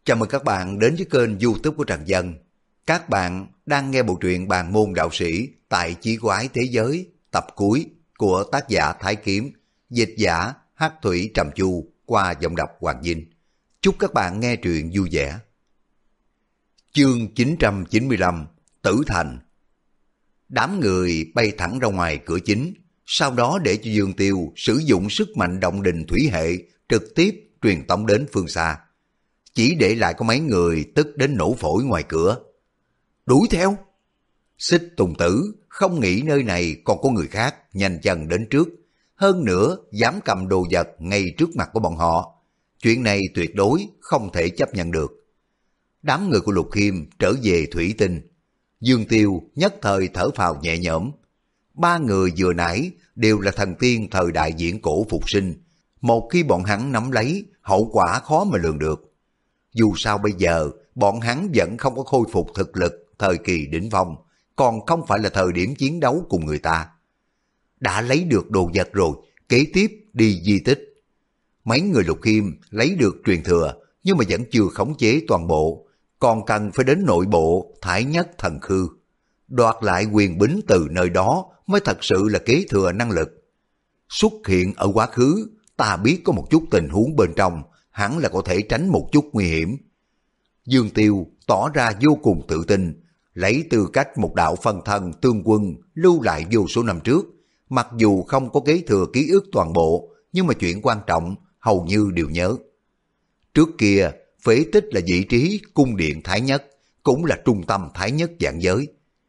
Chào mừng các bạn đến với kênh YouTube của Trần Dân. Các bạn đang nghe bộ truyện Bàn môn đạo sĩ tại Chí Quái Thế Giới tập cuối của tác giả Thái Kiếm, dịch giả Hắc Thủy Trầm Chu qua giọng đọc Hoàng Vinh. Chúc các bạn nghe truyện vui vẻ. Chương 995 Tử Thành. Đám người bay thẳng ra ngoài cửa chính, sau đó để cho Dương Tiêu sử dụng sức mạnh động đình thủy hệ trực tiếp truyền tống đến phương xa. Chỉ để lại có mấy người tức đến nổ phổi ngoài cửa. Đuổi theo! Xích Tùng Tử không nghĩ nơi này còn có người khác nhanh chân đến trước. Hơn nữa dám cầm đồ vật ngay trước mặt của bọn họ. Chuyện này tuyệt đối không thể chấp nhận được. Đám người của Lục Khiêm trở về thủy tinh. Dương Tiêu nhất thời thở phào nhẹ nhõm. Ba người vừa nãy đều là thần tiên thời đại viễn cổ phục sinh. Một khi bọn hắn nắm lấy, hậu quả khó mà lường được. Dù sao bây giờ, bọn hắn vẫn không có khôi phục thực lực thời kỳ đỉnh phong, còn không phải là thời điểm chiến đấu cùng người ta. Đã lấy được đồ vật rồi, kế tiếp đi di tích. Mấy người Lục Khiêm lấy được truyền thừa, nhưng mà vẫn chưa khống chế toàn bộ, còn cần phải đến nội bộ Thái Nhất Thần Khư. Đoạt lại quyền bính từ nơi đó mới thật sự là kế thừa năng lực. Xuất hiện ở quá khứ, ta biết có một chút tình huống bên trong, hẳn là có thể tránh một chút nguy hiểm. Dương Tiêu tỏ ra vô cùng tự tin, lấy tư cách một đạo phân thân tương quân lưu lại vô số năm trước. Mặc dù không có kế thừa ký ức toàn bộ, nhưng mà chuyện quan trọng hầu như đều nhớ. Trước kia, phế tích là vị trí cung điện Thái Nhất, cũng là trung tâm Thái Nhất vạn giới.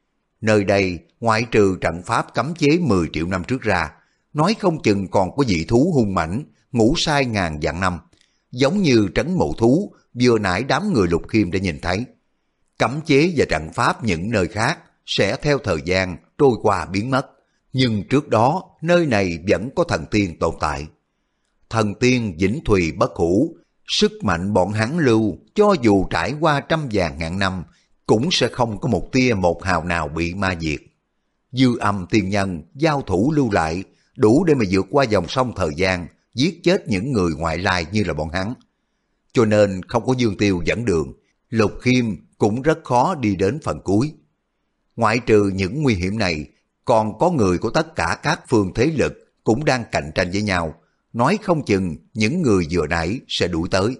Nơi đây, ngoại trừ trận pháp cấm chế 10 triệu năm trước ra, nói không chừng còn có dị thú hung mãnh ngủ sai ngàn vạn năm, giống như trấn mộ thú vừa nãy đám người Lục Khiêm đã nhìn thấy. Cấm chế và trận pháp những nơi khác sẽ theo thời gian trôi qua biến mất, nhưng trước đó nơi này vẫn có thần tiên tồn tại. Thần tiên vĩnh thùy bất hủ, sức mạnh bọn hắn lưu cho dù trải qua trăm vàng ngàn năm cũng sẽ không có một tia một hào nào bị ma diệt. Dư âm tiên nhân giao thủ lưu lại đủ để mà vượt qua dòng sông thời gian, giết chết những người ngoại lai như là bọn hắn. Cho nên không có Dương Tiêu dẫn đường, Lục Khiêm cũng rất khó đi đến phần cuối. Ngoại trừ những nguy hiểm này, còn có người của tất cả các phương thế lực cũng đang cạnh tranh với nhau, nói không chừng những người vừa nãy sẽ đuổi tới.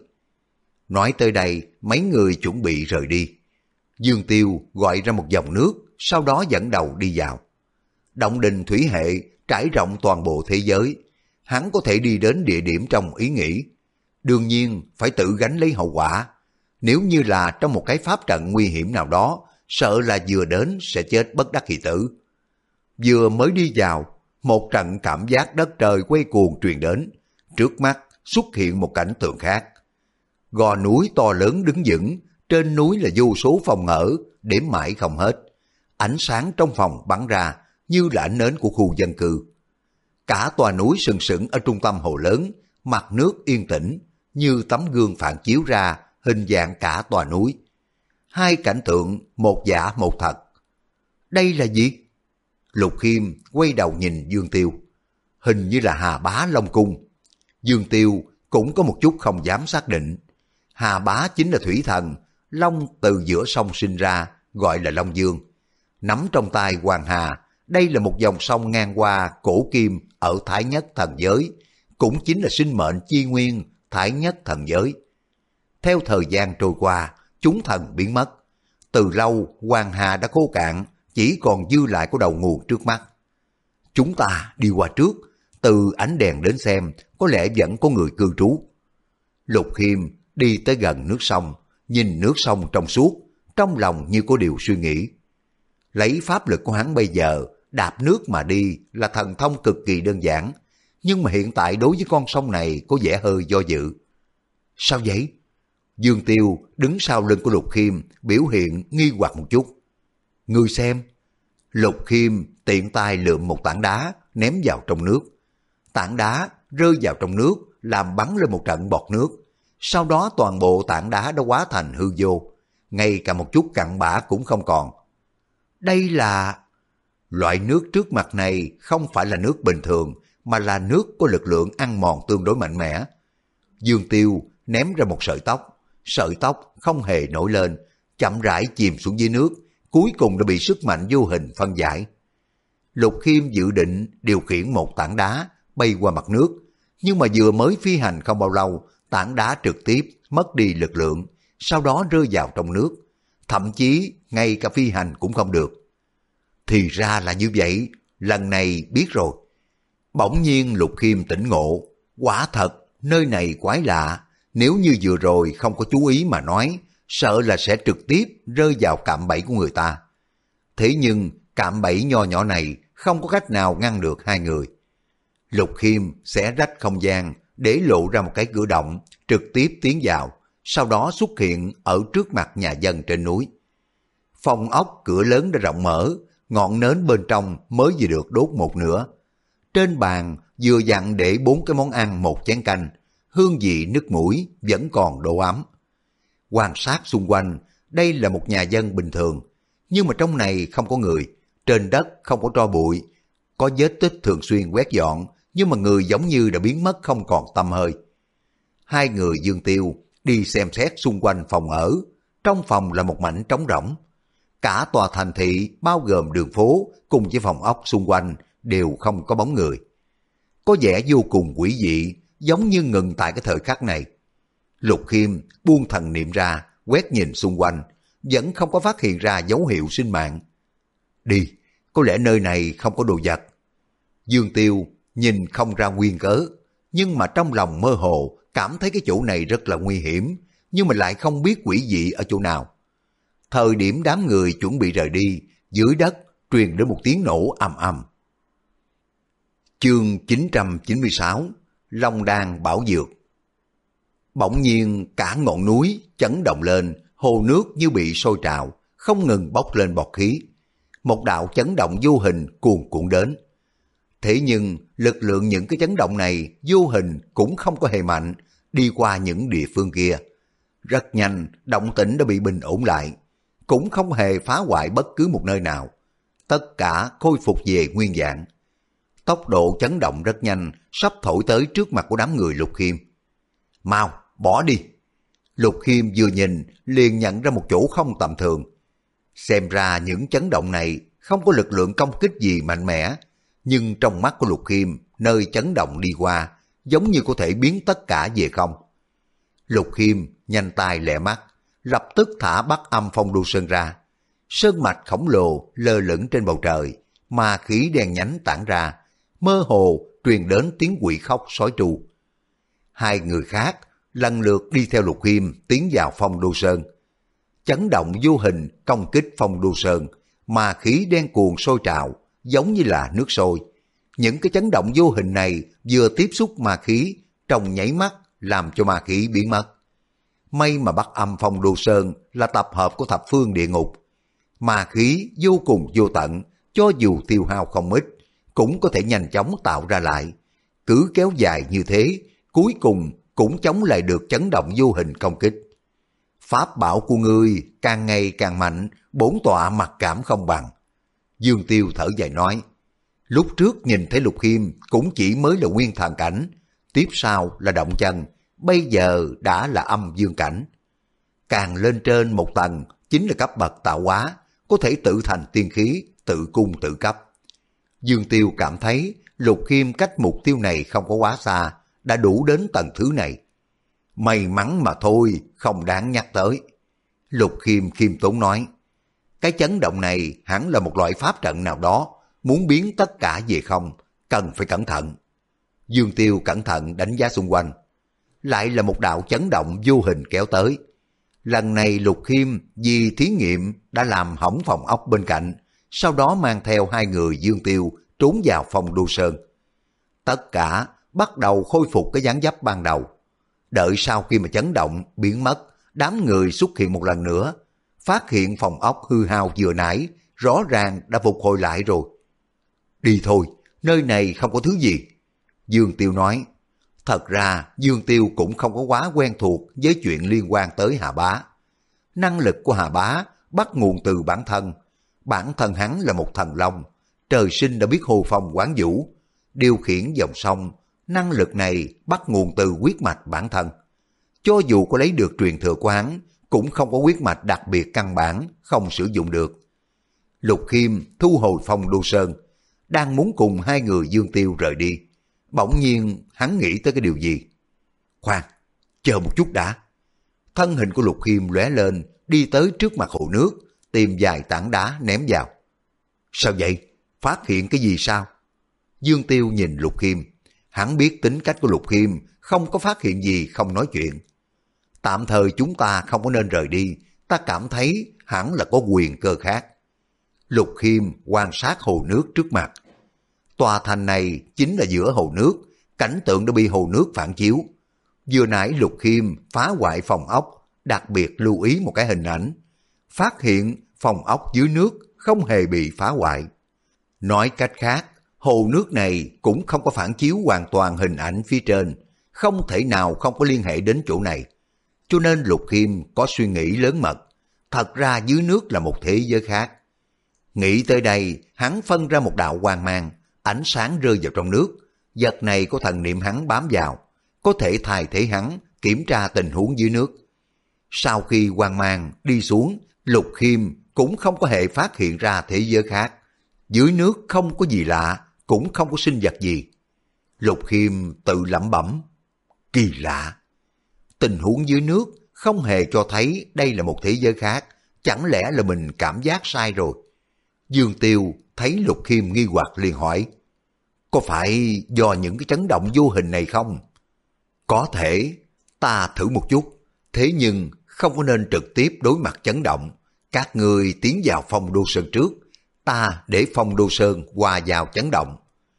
Nói tới đây, mấy người chuẩn bị rời đi. Dương Tiêu gọi ra một dòng nước, sau đó dẫn đầu đi vào. Động đình thủy hệ trải rộng toàn bộ thế giới, hắn có thể đi đến địa điểm trong ý nghĩ. Đương nhiên phải tự gánh lấy hậu quả. Nếu như là trong một cái pháp trận nguy hiểm nào đó, sợ là vừa đến sẽ chết bất đắc kỳ tử. Vừa mới đi vào, một trận cảm giác đất trời quay cuồng truyền đến. Trước mắt xuất hiện một cảnh tượng khác. Gò núi to lớn đứng vững, trên núi là vô số phòng ở, đếm mãi không hết. Ánh sáng trong phòng bắn ra như là ánh nến của khu dân cư. Cả tòa núi sừng sững ở trung tâm hồ lớn, mặt nước yên tĩnh, như tấm gương phản chiếu ra hình dạng cả tòa núi. Hai cảnh tượng, một giả một thật. Đây là gì? Lục Khiêm quay đầu nhìn Dương Tiêu. Hình như là Hà Bá Long Cung. Dương Tiêu cũng có một chút không dám xác định. Hà Bá chính là thủy thần, Long từ giữa sông sinh ra, gọi là Long Dương. Nắm trong tay Hoàng Hà, đây là một dòng sông ngang qua cổ kim ở Thái Nhất thần giới, cũng chính là sinh mệnh chi nguyên Thái Nhất thần giới. Theo thời gian trôi qua, chúng thần biến mất. Từ lâu, Hoàng Hà đã khô cạn, chỉ còn dư lại có đầu nguồn trước mắt. Chúng ta đi qua trước, từ ánh đèn đến xem, có lẽ vẫn có người cư trú. Lục Khiêm đi tới gần nước sông, nhìn nước sông trong suốt, trong lòng như có điều suy nghĩ. Lấy pháp lực của hắn bây giờ, đạp nước mà đi là thần thông cực kỳ đơn giản, nhưng mà hiện tại đối với con sông này có vẻ hơi do dự. Sao vậy? Dương Tiêu đứng sau lưng của Lục Khiêm, biểu hiện nghi hoặc một chút. Ngươi xem. Lục Khiêm tiện tay lượm một tảng đá ném vào trong nước. Tảng đá rơi vào trong nước làm bắn lên một trận bọt nước. Sau đó toàn bộ tảng đá đã hóa thành hư vô, ngay cả một chút cặn bã cũng không còn. Đây là... Loại nước trước mặt này không phải là nước bình thường, mà là nước có lực lượng ăn mòn tương đối mạnh mẽ. Dương Tiêu ném ra một sợi tóc, sợi tóc không hề nổi lên, chậm rãi chìm xuống dưới nước, cuối cùng đã bị sức mạnh vô hình phân giải. Lục Khiêm dự định điều khiển một tảng đá bay qua mặt nước, nhưng mà vừa mới phi hành không bao lâu, tảng đá trực tiếp mất đi lực lượng, sau đó rơi vào trong nước, thậm chí ngay cả phi hành cũng không được. Thì ra là như vậy, lần này biết rồi. Bỗng nhiên Lục Khiêm tỉnh ngộ, quả thật nơi này quái lạ, nếu như vừa rồi không có chú ý mà nói, sợ là sẽ trực tiếp rơi vào cạm bẫy của người ta. Thế nhưng cạm bẫy nho nhỏ này không có cách nào ngăn được hai người. Lục Khiêm xé rách không gian để lộ ra một cái cửa động, trực tiếp tiến vào, sau đó xuất hiện ở trước mặt nhà dân trên núi. Phòng ốc cửa lớn đã rộng mở, ngọn nến bên trong mới vừa được đốt một nửa. Trên bàn vừa dặn để 4 cái món ăn, 1 chén canh, hương vị nước mũi vẫn còn độ ấm. Quan sát xung quanh, đây là một nhà dân bình thường, nhưng mà trong này không có người, trên đất không có tro bụi, có vết tích thường xuyên quét dọn, nhưng mà người giống như đã biến mất không còn tăm hơi. Hai người Dương Tiêu đi xem xét xung quanh phòng ở, trong phòng là một mảnh trống rỗng. Cả tòa thành thị bao gồm đường phố cùng với phòng ốc xung quanh đều không có bóng người. Có vẻ vô cùng quỷ dị, giống như ngừng tại cái thời khắc này. Lục Khiêm buông thần niệm ra, quét nhìn xung quanh, vẫn không có phát hiện ra dấu hiệu sinh mạng. Đi, có lẽ nơi này không có đồ vật. Dương Tiêu nhìn không ra nguyên cớ, nhưng mà trong lòng mơ hồ cảm thấy cái chỗ này rất là nguy hiểm, nhưng mà lại không biết quỷ dị ở chỗ nào. Thời điểm đám người chuẩn bị rời đi, dưới đất truyền đến một tiếng nổ ầm ầm. Chương 996, Long Đan Bảo Dược. Bỗng nhiên cả ngọn núi chấn động lên, hồ nước như bị sôi trào, không ngừng bốc lên bọt khí. Một đạo chấn động vô hình cuồn cuộn đến. Thế nhưng lực lượng những cái chấn động này vô hình cũng không có hề mạnh, đi qua những địa phương kia. Rất nhanh, động tĩnh đã bị bình ổn lại, cũng không hề phá hoại bất cứ một nơi nào. Tất cả khôi phục về nguyên dạng. Tốc độ chấn động rất nhanh, sắp thổi tới trước mặt của đám người Lục Khiêm. Mau, bỏ đi. Lục Khiêm vừa nhìn, liền nhận ra một chỗ không tầm thường. Xem ra những chấn động này không có lực lượng công kích gì mạnh mẽ, nhưng trong mắt của Lục Khiêm, nơi chấn động đi qua, giống như có thể biến tất cả về không. Lục Khiêm nhanh tay lẹ mắt, lập tức thả Bắc Âm Phong Đô Sơn ra. Sơn mạch khổng lồ lơ lửng trên bầu trời, ma khí đen nhánh tản ra, mơ hồ truyền đến tiếng quỷ khóc sói tru. Hai người khác lần lượt đi theo Lục Khiêm tiến vào Phong Đô Sơn. Chấn động vô hình công kích Phong Đô Sơn, ma khí đen cuồng sôi trào, giống như là nước sôi. Những cái chấn động vô hình này vừa tiếp xúc ma khí, trong nháy mắt làm cho ma khí biến mất. May mà Bắc Âm Phong Đô Sơn là tập hợp của thập phương địa ngục. Ma khí vô cùng vô tận, cho dù tiêu hao không ít, cũng có thể nhanh chóng tạo ra lại. Cứ kéo dài như thế, cuối cùng cũng chống lại được chấn động vô hình công kích. Pháp bảo của ngươi càng ngày càng mạnh, bổn tọa mặc cảm không bằng. Dương Tiêu thở dài nói, lúc trước nhìn thấy Lục Khiêm cũng chỉ mới là nguyên thần cảnh, tiếp sau là động chân, bây giờ đã là âm dương cảnh. Càng lên trên một tầng chính là cấp bậc tạo hóa, có thể tự thành tiên khí, tự cung tự cấp. Dương Tiêu cảm thấy Lục Khiêm cách mục tiêu này không có quá xa, đã đủ đến tầng thứ này. May mắn mà thôi, không đáng nhắc tới. Lục Khiêm khiêm tốn nói, cái chấn động này hẳn là một loại pháp trận nào đó, muốn biến tất cả về không, cần phải cẩn thận. Dương Tiêu cẩn thận đánh giá xung quanh. Lại là một đạo chấn động vô hình kéo tới. Lần này Lục Khiêm vì thí nghiệm đã làm hỏng phòng ốc bên cạnh, sau đó mang theo hai người Dương Tiêu trốn vào Phong Đô Sơn. Tất cả bắt đầu khôi phục cái dáng dấp ban đầu. Đợi sau khi mà chấn động biến mất, đám người xuất hiện một lần nữa, phát hiện phòng ốc hư hao vừa nãy rõ ràng đã phục hồi lại rồi. Đi thôi, nơi này không có thứ gì. Dương Tiêu nói. Thật ra Dương Tiêu cũng không có quá quen thuộc với chuyện liên quan tới Hà Bá. Năng lực của Hà Bá bắt nguồn từ bản thân. Bản thân hắn là một thần long, trời sinh đã biết hô phong quán vũ, điều khiển dòng sông. Năng lực này bắt nguồn từ huyết mạch bản thân. cho dù có lấy được truyền thừa của hắn, cũng không có huyết mạch đặc biệt căn bản, không sử dụng được. Lục Khiêm thu hồi Phong Đô Sơn, đang muốn cùng hai người Dương Tiêu rời đi. Bỗng nhiên hắn nghĩ tới cái điều gì? Khoan, chờ một chút đã. Thân hình của Lục Khiêm lóe lên, đi tới trước mặt hồ nước, tìm vài tảng đá ném vào. Sao vậy? Phát hiện cái gì sao? Dương Tiêu nhìn Lục Khiêm, hắn biết tính cách của Lục Khiêm, không có phát hiện gì không nói chuyện. Tạm thời chúng ta không có nên rời đi, ta cảm thấy hẳn là có quyền cơ khác. Lục Khiêm quan sát hồ nước trước mặt. Tòa thành này chính là giữa hồ nước, cảnh tượng đã bị hồ nước phản chiếu. Vừa nãy Lục Khiêm phá hoại phòng ốc, đặc biệt lưu ý một cái hình ảnh. Phát hiện phòng ốc dưới nước không hề bị phá hoại. Nói cách khác, hồ nước này cũng không có phản chiếu hoàn toàn hình ảnh phía trên, không thể nào không có liên hệ đến chỗ này. Cho nên Lục Khiêm có suy nghĩ lớn mật, thật ra dưới nước là một thế giới khác. Nghĩ tới đây, hắn phân ra một đạo quang mang, ánh sáng rơi vào trong nước. Vật này có thần niệm hắn bám vào, có thể thay thế hắn kiểm tra tình huống dưới nước. Sau khi quang mang đi xuống, Lục Khiêm cũng không có hề phát hiện ra thế giới khác. Dưới nước không có gì lạ, cũng không có sinh vật gì. Lục Khiêm tự lẩm bẩm, kỳ lạ. Tình huống dưới nước không hề cho thấy đây là một thế giới khác, chẳng lẽ là mình cảm giác sai rồi? Dương Tiêu thấy Lục Khiêm nghi hoặc liền hỏi, có phải do những cái chấn động vô hình này không? Có thể, ta thử một chút, thế nhưng không có nên trực tiếp đối mặt chấn động. Các người tiến vào Phong Đô Sơn trước, ta để Phong Đô Sơn hòa vào chấn động.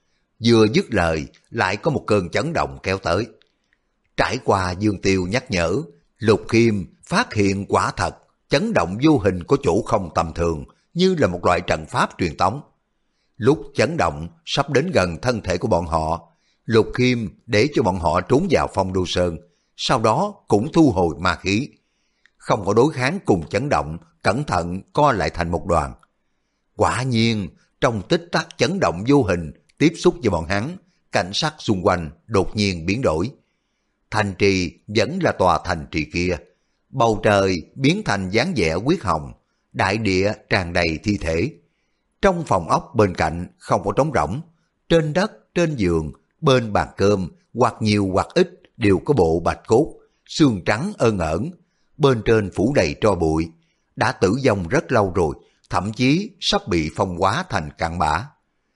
Vừa dứt lời, lại có một cơn chấn động kéo tới. Trải qua Dương Tiêu nhắc nhở, Lục Khiêm phát hiện quả thật, chấn động vô hình có chỗ không tầm thường, như là một loại trận pháp truyền tống. Lúc chấn động sắp đến gần thân thể của bọn họ, Lục Khiêm để cho bọn họ trốn vào Phong Đô Sơn, sau đó cũng thu hồi ma khí. Không có đối kháng cùng chấn động, cẩn thận co lại thành một đoàn. Quả nhiên, trong tích tắc chấn động vô hình tiếp xúc với bọn hắn, cảnh sắc xung quanh đột nhiên biến đổi. Thành trì vẫn là tòa thành trì kia, bầu trời biến thành dáng vẻ huyết hồng, đại địa tràn đầy thi thể. Trong phòng ốc bên cạnh không có trống rỗng, trên đất, trên giường, bên bàn cơm, hoặc nhiều hoặc ít đều có bộ bạch cốt, xương trắng ơn ởn, bên trên phủ đầy tro bụi, đã tử vong rất lâu rồi, thậm chí sắp bị phong hóa thành cặn bã.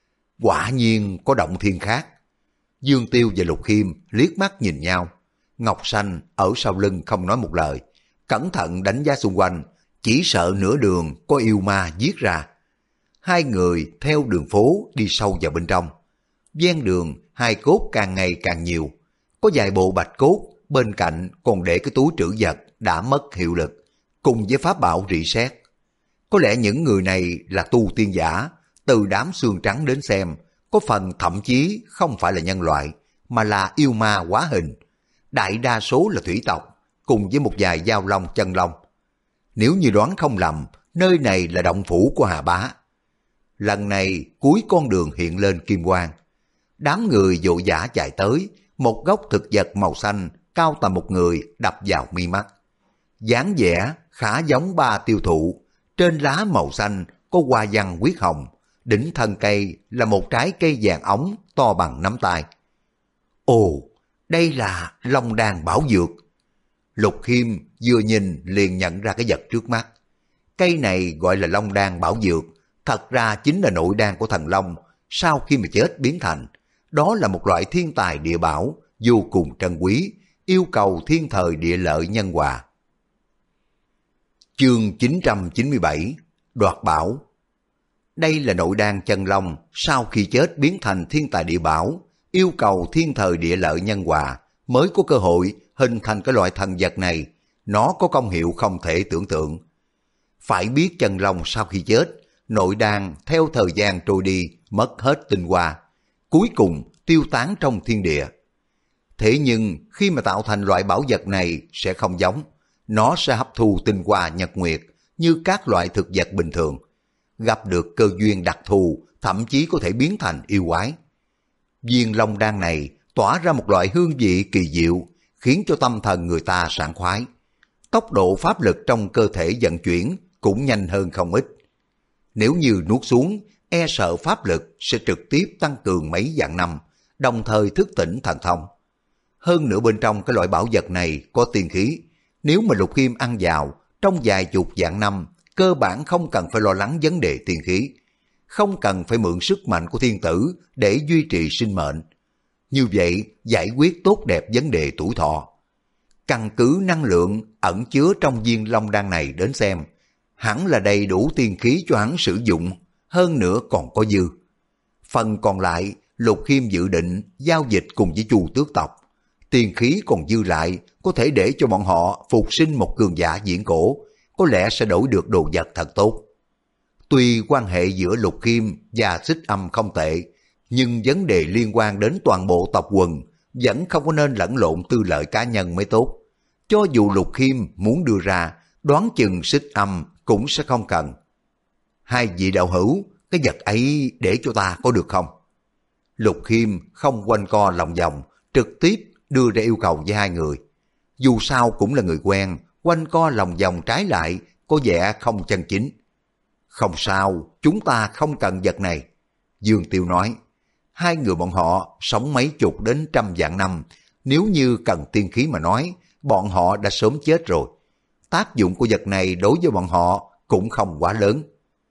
Quả nhiên có động thiên khác. Dương Tiêu và Lục Khiêm liếc mắt nhìn nhau. Ngọc Xanh ở sau lưng không nói một lời, cẩn thận đánh giá xung quanh, chỉ sợ nửa đường có yêu ma giết ra. Hai người theo đường phố đi sâu vào bên trong. Ven đường hai cốt càng ngày càng nhiều, có vài bộ bạch cốt, bên cạnh còn để cái túi trữ vật đã mất hiệu lực, cùng với pháp bảo rỉ sét. Có lẽ những người này là tu tiên giả, từ đám xương trắng đến xem, có phần thậm chí không phải là nhân loại, mà là yêu ma hóa hình. Đại đa số là thủy tộc, cùng với một vài dao long chân long. Nếu như đoán không lầm, nơi này là động phủ của Hà Bá. Lần này cuối con đường hiện lên kim quang. Đám người vội vã chạy tới, một gốc thực vật màu xanh cao tầm một người đập vào mi mắt. Dáng vẻ khá giống ba tiêu thụ, trên lá màu xanh có hoa văn huyết hồng, đỉnh thân cây là một trái cây vàng óng to bằng nắm tay. Ồ, đây là Long Đan bảo dược. Lục Khiêm vừa nhìn liền nhận ra cái vật trước mắt. Cây này gọi là Long Đan bảo dược, thật ra chính là nội đan của thần Long, sau khi mà chết biến thành. Đó là một loại thiên tài địa bảo, vô cùng trân quý, yêu cầu thiên thời địa lợi nhân hòa. Chương 997, đoạt bảo. Đây là nội đan chân long, sau khi chết biến thành thiên tài địa bảo, yêu cầu thiên thời địa lợi nhân hòa, mới có cơ hội hình thành cái loại thần vật này. Nó có công hiệu không thể tưởng tượng. Phải biết chân long sau khi chết, nội đan theo thời gian trôi đi, mất hết tinh hoa, cuối cùng tiêu tán trong thiên địa. Thế nhưng khi mà tạo thành loại bảo vật này sẽ không giống, nó sẽ hấp thu tinh hoa nhật nguyệt như các loại thực vật bình thường. Gặp được cơ duyên đặc thù, thậm chí có thể biến thành yêu quái. Viên long đan này tỏa ra một loại hương vị kỳ diệu, khiến cho tâm thần người ta sảng khoái. Tốc độ pháp lực trong cơ thể vận chuyển cũng nhanh hơn không ít. Nếu như nuốt xuống, e sợ pháp lực sẽ trực tiếp tăng cường mấy vạn năm, đồng thời thức tỉnh thần thông. Hơn nữa bên trong cái loại bảo vật này có tiên khí, nếu mà Lục Khiêm ăn vào, trong vài chục vạn năm, cơ bản không cần phải lo lắng vấn đề tiên khí, không cần phải mượn sức mạnh của thiên tử để duy trì sinh mệnh. Như vậy, giải quyết tốt đẹp vấn đề tuổi thọ. Căn cứ năng lượng ẩn chứa trong viên long đan này đến xem, hẳn là đầy đủ tiên khí cho hắn sử dụng, hơn nữa còn có dư. Phần còn lại, Lục Khiêm dự định giao dịch cùng với Chu tước tộc. Tiền khí còn dư lại, có thể để cho bọn họ phục sinh một cường giả viễn cổ, có lẽ sẽ đổi được đồ vật thật tốt. Tuy quan hệ giữa Lục Khiêm và Xích Âm không tệ, nhưng vấn đề liên quan đến toàn bộ tộc quần vẫn không có nên lẫn lộn tư lợi cá nhân mới tốt. Cho dù Lục Khiêm muốn đưa ra, đoán chừng Xích Âm cũng sẽ không cần. Hai vị đạo hữu, cái vật ấy để cho ta có được không? Lục Khiêm không quanh co lòng vòng, trực tiếp đưa ra yêu cầu với hai người. Dù sao cũng là người quen, quanh co lòng vòng trái lại, có vẻ không chân chính. Không sao, chúng ta không cần vật này. Dương Tiêu nói, hai người bọn họ sống mấy chục đến trăm vạn năm, nếu như cần tiên khí mà nói, bọn họ đã sớm chết rồi. Tác dụng của vật này đối với bọn họ cũng không quá lớn.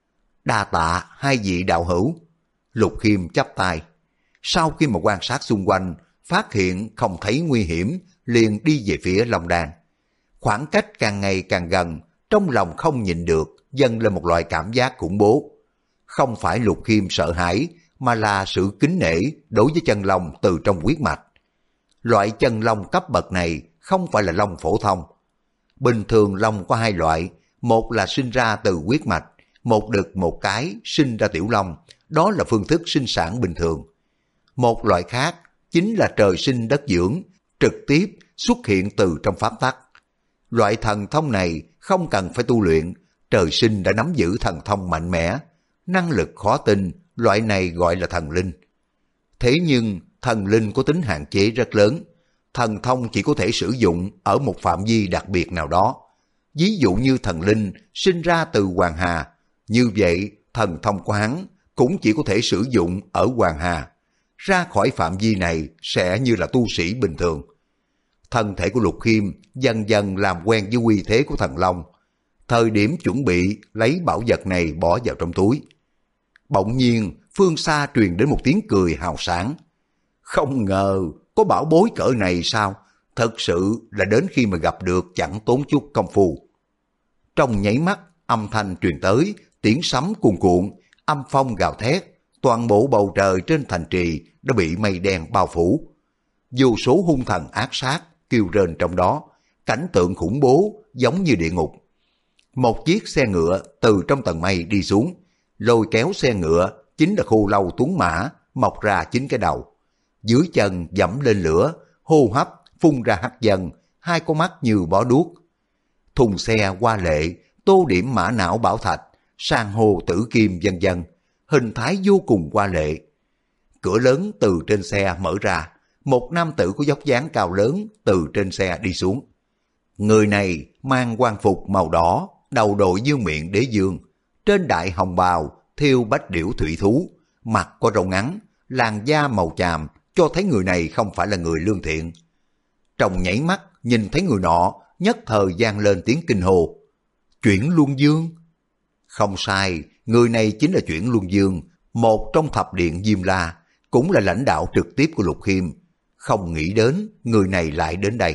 Đa tạ hai vị đạo hữu. Lục Khiêm chắp tay. Sau khi mà quan sát xung quanh, phát hiện không thấy nguy hiểm, liền đi về phía Long Đan. Khoảng cách càng ngày càng gần, trong lòng không nhịn được, dâng lên một loại cảm giác khủng bố. Không phải Lục Khiêm sợ hãi, mà là sự kính nể đối với chân long từ trong huyết mạch. Loại chân long cấp bậc này không phải là long phổ thông. Bình thường long có hai loại, một là sinh ra từ huyết mạch, một đực một cái sinh ra tiểu long, đó là phương thức sinh sản bình thường. Một loại khác chính là trời sinh đất dưỡng, trực tiếp xuất hiện từ trong pháp tắc. Loại thần thông này không cần phải tu luyện, trời sinh đã nắm giữ thần thông mạnh mẽ, năng lực khó tin, loại này gọi là thần linh. Thế nhưng thần linh có tính hạn chế rất lớn, thần thông chỉ có thể sử dụng ở một phạm vi đặc biệt nào đó. Ví dụ như thần linh sinh ra từ Hoàng Hà, như vậy thần thông của hắn cũng chỉ có thể sử dụng ở Hoàng Hà. Ra khỏi phạm vi này sẽ như là tu sĩ bình thường. Thân thể của Lục Khiêm dần dần làm quen với uy thế của thần long. Thời điểm chuẩn bị lấy bảo vật này bỏ vào trong túi, bỗng nhiên phương xa truyền đến một tiếng cười hào sảng. Không ngờ có bảo bối cỡ này sao? Thật sự là đến khi mà gặp được chẳng tốn chút công phu. Trong nháy mắt, âm thanh truyền tới, tiếng sấm cuồn cuộn, âm phong gào thét, toàn bộ bầu trời trên thành trì đã bị mây đen bao phủ. Vô số hung thần ác sát kêu rên trong đó, cảnh tượng khủng bố giống như địa ngục. Một chiếc xe ngựa từ trong tầng mây đi xuống, lôi kéo xe ngựa chính là Khô Lâu Tuấn Mã, mọc ra 9 cái đầu. Dưới chân dẫm lên lửa, hô hấp phun ra hắc vân, hai con mắt như bó đuốc. Thùng xe hoa lệ, tô điểm mã não bảo thạch, san hô tử kim vân vân, hình thái vô cùng hoa lệ. Cửa lớn từ trên xe mở ra, một nam tử có dốc dáng cao lớn từ trên xe đi xuống. Người này mang quan phục màu đỏ, đầu đội dương miệng đế dương, trên đại hồng bào thêu bách điểu thủy thú, mặt có râu ngắn, làn da màu chàm, cho thấy người này không phải là người lương thiện. Trong nháy mắt nhìn thấy người nọ, nhất thời vang lên tiếng kinh hồ. Chuyển Luân Dương. Không sai, người này chính là Chuyển Luân Dương, một trong thập điện Diêm La, cũng là lãnh đạo trực tiếp của Lục Khiêm. Không nghĩ đến người này lại đến đây.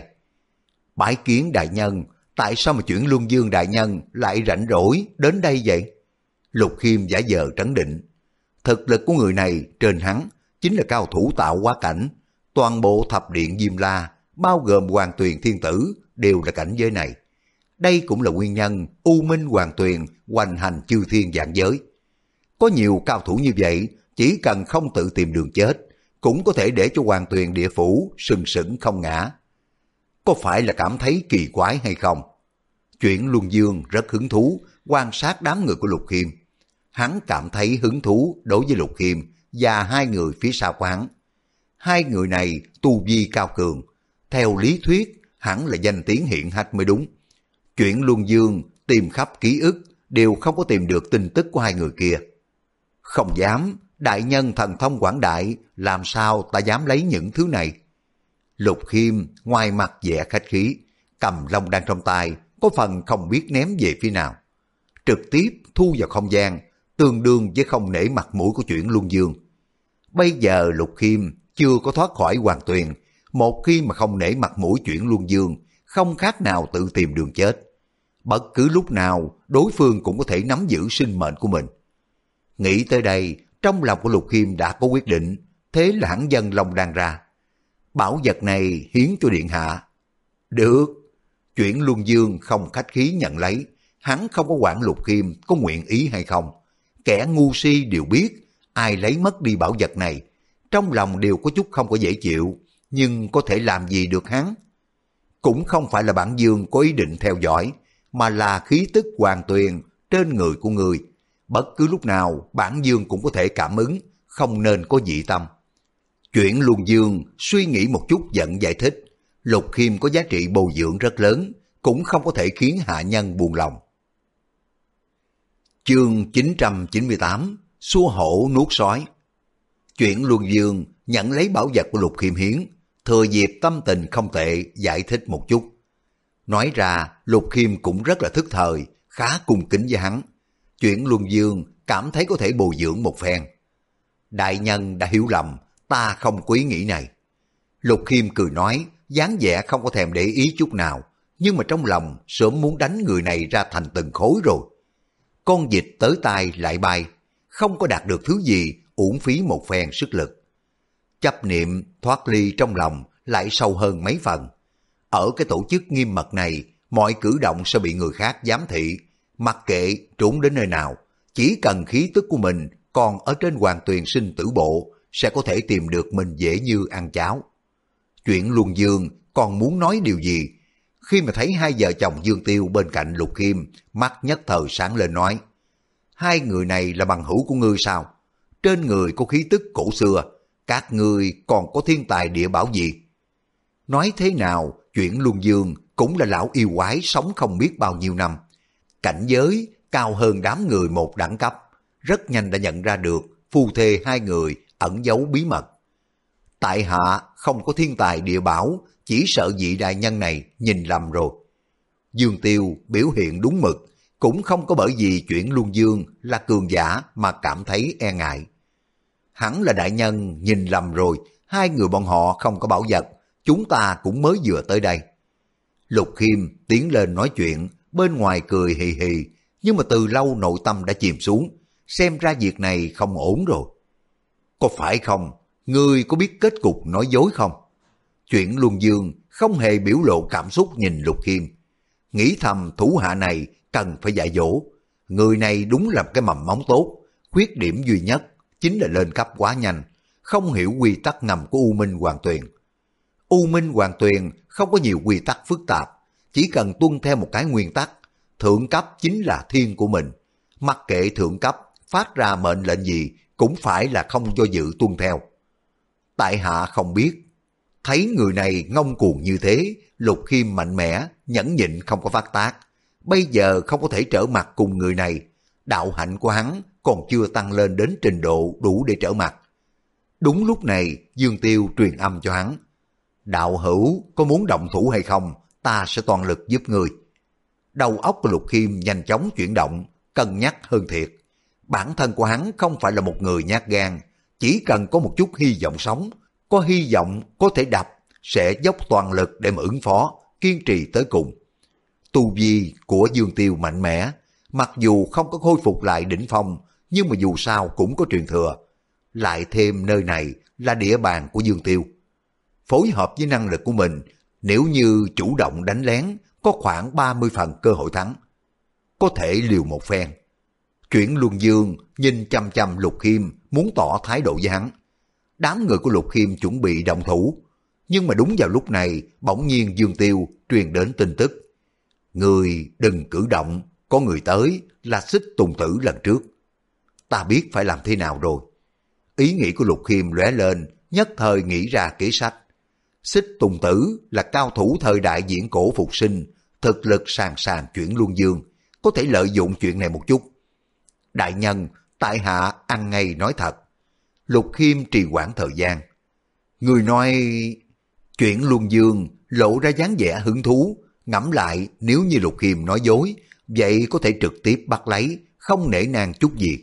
Bái kiến đại nhân, tại sao mà Chuyển Luân Dương đại nhân lại rảnh rỗi đến đây vậy? Lục Khiêm giả vờ trấn định. Thực lực của người này trên hắn chính là cao thủ tạo hóa cảnh. Toàn bộ thập điện Diêm La, bao gồm Hoàng Tuyền Thiên Tử, đều là cảnh giới này. Đây cũng là nguyên nhân U Minh Hoàng Tuyền hoành hành chư thiên vạn giới. Có nhiều cao thủ như vậy, chỉ cần không tự tìm đường chết, cũng có thể để cho Hoàng Tuyền địa phủ sừng sững không ngã. Có phải là cảm thấy kỳ quái hay không? Chuyển Luân Dương rất hứng thú quan sát đám người của Lục Khiêm. Hắn cảm thấy hứng thú đối với Lục Khiêm và hai người phía sau của hắn. Hai người này tu vi cao cường, Theo lý thuyết, hẳn là danh tiếng hiển hách mới đúng. Chuyện Luân Dương tìm khắp ký ức đều không có tìm được tin tức của hai người kia. Không dám, đại nhân thần thông quảng đại, làm sao ta dám lấy những thứ này? Lục Khiêm ngoài mặt vẻ khách khí, cầm long đan trong tay, có phần không biết ném về phía nào. Trực tiếp thu vào không gian, tương đương với không nể mặt mũi của chuyện Luân Dương. Bây giờ Lục Khiêm chưa có thoát khỏi Hoàng Tuyền, một khi mà không nể mặt mũi chuyện Luân Dương, không khác nào tự tìm đường chết. Bất cứ lúc nào, đối phương cũng có thể nắm giữ sinh mệnh của mình. Nghĩ tới đây, trong lòng của Lục Khiêm đã có quyết định, thế là hắn dâng long đan ra. Bảo vật này hiến cho điện hạ. Được. Chuyện Luân Dương không khách khí nhận lấy, hắn không có quản Lục Khiêm có nguyện ý hay không. Kẻ ngu si đều biết, ai lấy mất đi bảo vật này, trong lòng đều có chút không có dễ chịu, nhưng có thể làm gì được hắn. Cũng không phải là bản dương có ý định theo dõi, mà là khí tức Hoàng Tuyền trên người của người. Bất cứ lúc nào bản dương cũng có thể cảm ứng, không nên có dị tâm. Chuyện Luân Dương suy nghĩ một chút giận giải thích, Lục Khiêm có giá trị bồi dưỡng rất lớn, cũng không có thể khiến hạ nhân buồn lòng. Chương 998, xua hổ nuốt sói. Chuyện Luân Dương nhận lấy bảo vật của Lục Khiêm hiến, thừa dịp tâm tình không tệ giải thích một chút. Nói ra Lục Khiêm cũng rất là thức thời, khá cung kính với hắn. Chuyện Luân Dương cảm thấy có thể bồi dưỡng một phen. Đại nhân đã hiểu lầm, ta không có ý nghĩ này. Lục Khiêm cười nói, dáng vẻ không có thèm để ý chút nào, nhưng mà trong lòng sớm muốn đánh người này ra thành từng khối rồi. Con vịt tới tai lại bay, không có đạt được thứ gì, uổng phí một phen sức lực. Chấp niệm thoát ly trong lòng lại sâu hơn mấy phần. Ở cái tổ chức nghiêm mật này, mọi cử động sẽ bị người khác giám thị, mặc kệ trốn đến nơi nào, chỉ cần khí tức của mình còn ở trên Hoàng Tuyền sinh tử bộ, sẽ có thể tìm được mình dễ như ăn cháo. Chuyện Luân Dương còn muốn nói điều gì? Khi mà thấy hai vợ chồng Dương Tiêu bên cạnh Lục Khiêm, mắt nhất thời sáng lên nói, hai người này là bằng hữu của ngươi sao? Trên người có khí tức cổ xưa, các ngươi còn có thiên tài địa bảo gì? Nói thế nào, chuyện Luân Dương cũng là lão yêu quái sống không biết bao nhiêu năm. Cảnh giới cao hơn đám người một đẳng cấp, rất nhanh đã nhận ra được phu thê hai người ẩn giấu bí mật. Tại hạ không có thiên tài địa bảo, chỉ sợ vị đại nhân này nhìn lầm rồi. Dương Tiêu biểu hiện đúng mực, cũng không có bởi vì chuyện Luân Dương là cường giả mà cảm thấy e ngại. Hẳn là đại nhân nhìn lầm rồi, hai người bọn họ không có bảo vật, chúng ta cũng mới vừa tới đây. Lục Khiêm tiến lên nói chuyện, bên ngoài cười hì hì, nhưng mà từ lâu nội tâm đã chìm xuống, xem ra việc này không ổn rồi. Có phải không? Ngươi có biết kết cục nói dối không? Chuyện Luân Dương không hề biểu lộ cảm xúc nhìn Lục Khiêm. Nghĩ thầm thủ hạ này cần phải dạy dỗ. Người này đúng là cái mầm móng tốt. Khuyết điểm duy nhất chính là lên cấp quá nhanh, không hiểu quy tắc ngầm của U Minh Hoàng Tuyền. U Minh Hoàng Tuyền không có nhiều quy tắc phức tạp, chỉ cần tuân theo một cái nguyên tắc. Thượng cấp chính là thiên của mình. Mặc kệ thượng cấp phát ra mệnh lệnh gì cũng phải là không do dự tuân theo. Tại hạ không biết. Thấy người này ngông cuồng như thế, Lục Khiêm mạnh mẽ, nhẫn nhịn không có phát tác. Bây giờ không có thể trở mặt cùng người này. Đạo hạnh của hắn còn chưa tăng lên đến trình độ đủ để trở mặt. Đúng lúc này, Dương Tiêu truyền âm cho hắn. Đạo hữu có muốn động thủ hay không, ta sẽ toàn lực giúp người. Đầu óc của Lục Khiêm nhanh chóng chuyển động, cân nhắc hơn thiệt. Bản thân của hắn không phải là một người nhát gan, chỉ cần có một chút hy vọng sống, có hy vọng có thể đập, sẽ dốc toàn lực để mà ứng phó, kiên trì tới cùng. Tu vi của Dương Tiêu mạnh mẽ, mặc dù không có khôi phục lại đỉnh phong, nhưng mà dù sao cũng có truyền thừa. Lại thêm nơi này là địa bàn của Dương Tiêu. Phối hợp với năng lực của mình, nếu như chủ động đánh lén, có khoảng 30 phần cơ hội thắng. Có thể liều một phen. Chuyện Luân Dương nhìn chăm chăm Lục Khiêm muốn tỏ thái độ với hắn. Đám người của Lục Khiêm chuẩn bị động thủ. Nhưng mà đúng vào lúc này, bỗng nhiên Dương Tiêu truyền đến tin tức. Người đừng cử động, có người tới là Xích Tùng Tử lần trước. Ta biết phải làm thế nào rồi. Ý nghĩ của Lục Khiêm lóe lên, nhất thời nghĩ ra kế sách. Xích Tùng Tử là cao thủ thời đại diễn cổ phục sinh, thực lực sàn sàn chuyển luân dương, có thể lợi dụng chuyện này một chút. Đại nhân, tại hạ ăn ngay nói thật. Lục Khiêm trì hoãn thời gian. Người nói... Chuyển luân dương lộ ra dáng vẻ hứng thú, ngẫm lại nếu như Lục Khiêm nói dối, vậy có thể trực tiếp bắt lấy, không nể nang chút gì.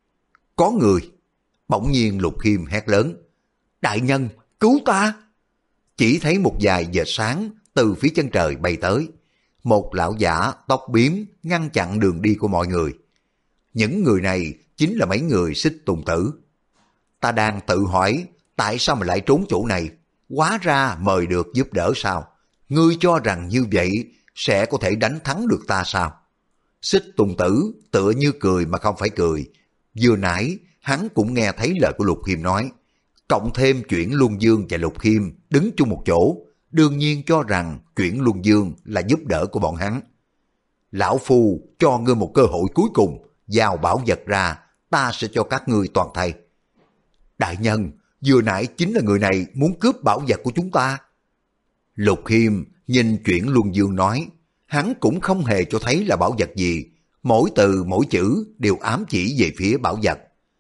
Có người! Bỗng nhiên Lục Khiêm hét lớn. Đại nhân, cứu ta! Chỉ thấy một vài vệt sáng từ phía chân trời bay tới. Một lão giả tóc bím ngăn chặn đường đi của mọi người. Những người này chính là mấy người Xích Tùng Tử. Ta đang tự hỏi tại sao mà lại trốn chỗ này. Hóa ra mời được giúp đỡ sao? Ngươi cho rằng như vậy sẽ có thể đánh thắng được ta sao? Xích Tùng Tử tựa như cười mà không phải cười. Vừa nãy hắn cũng nghe thấy lời của Lục Khiêm nói. Cộng thêm Chuyển Luân Dương và Lục Khiêm đứng chung một chỗ, đương nhiên cho rằng Chuyển Luân Dương là giúp đỡ của bọn hắn. Lão Phu cho ngươi một cơ hội cuối cùng, giao bảo vật ra, ta sẽ cho các ngươi toàn thây. Đại nhân, vừa nãy chính là người này muốn cướp bảo vật của chúng ta. Lục Khiêm nhìn Chuyển Luân Dương nói, hắn cũng không hề cho thấy là bảo vật gì, mỗi từ mỗi chữ đều ám chỉ về phía bảo vật.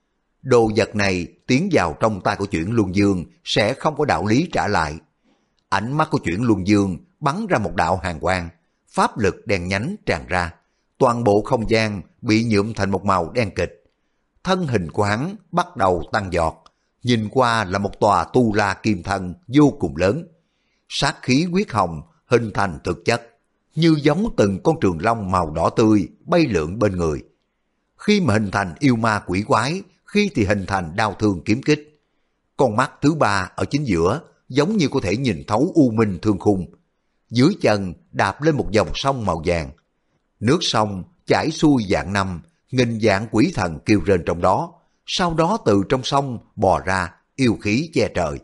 Đồ vật này tiến vào trong tay của Chuyển Luân Dương sẽ không có đạo lý trả lại. Ánh mắt của Chuyển Luân Dương bắn ra một đạo hàn quang, pháp lực đen nhánh tràn ra, toàn bộ không gian bị nhuộm thành một màu đen kịch. Thân hình của hắn bắt đầu tăng giọt, nhìn qua là một tòa tu la kim thân vô cùng lớn. Sát khí huyết hồng hình thành thực chất, như giống từng con trường long màu đỏ tươi bay lượn bên người. Khi mà hình thành yêu ma quỷ quái, khi thì hình thành đao thương kiếm kích. Con mắt thứ ba ở chính giữa giống như có thể nhìn thấu u minh thương khung. Dưới chân đạp lên một dòng sông màu vàng. Nước sông chảy xuôi vạn năm, nghìn vạn quỷ thần kêu rên trong đó. Sau đó từ trong sông bò ra, yêu khí che trời.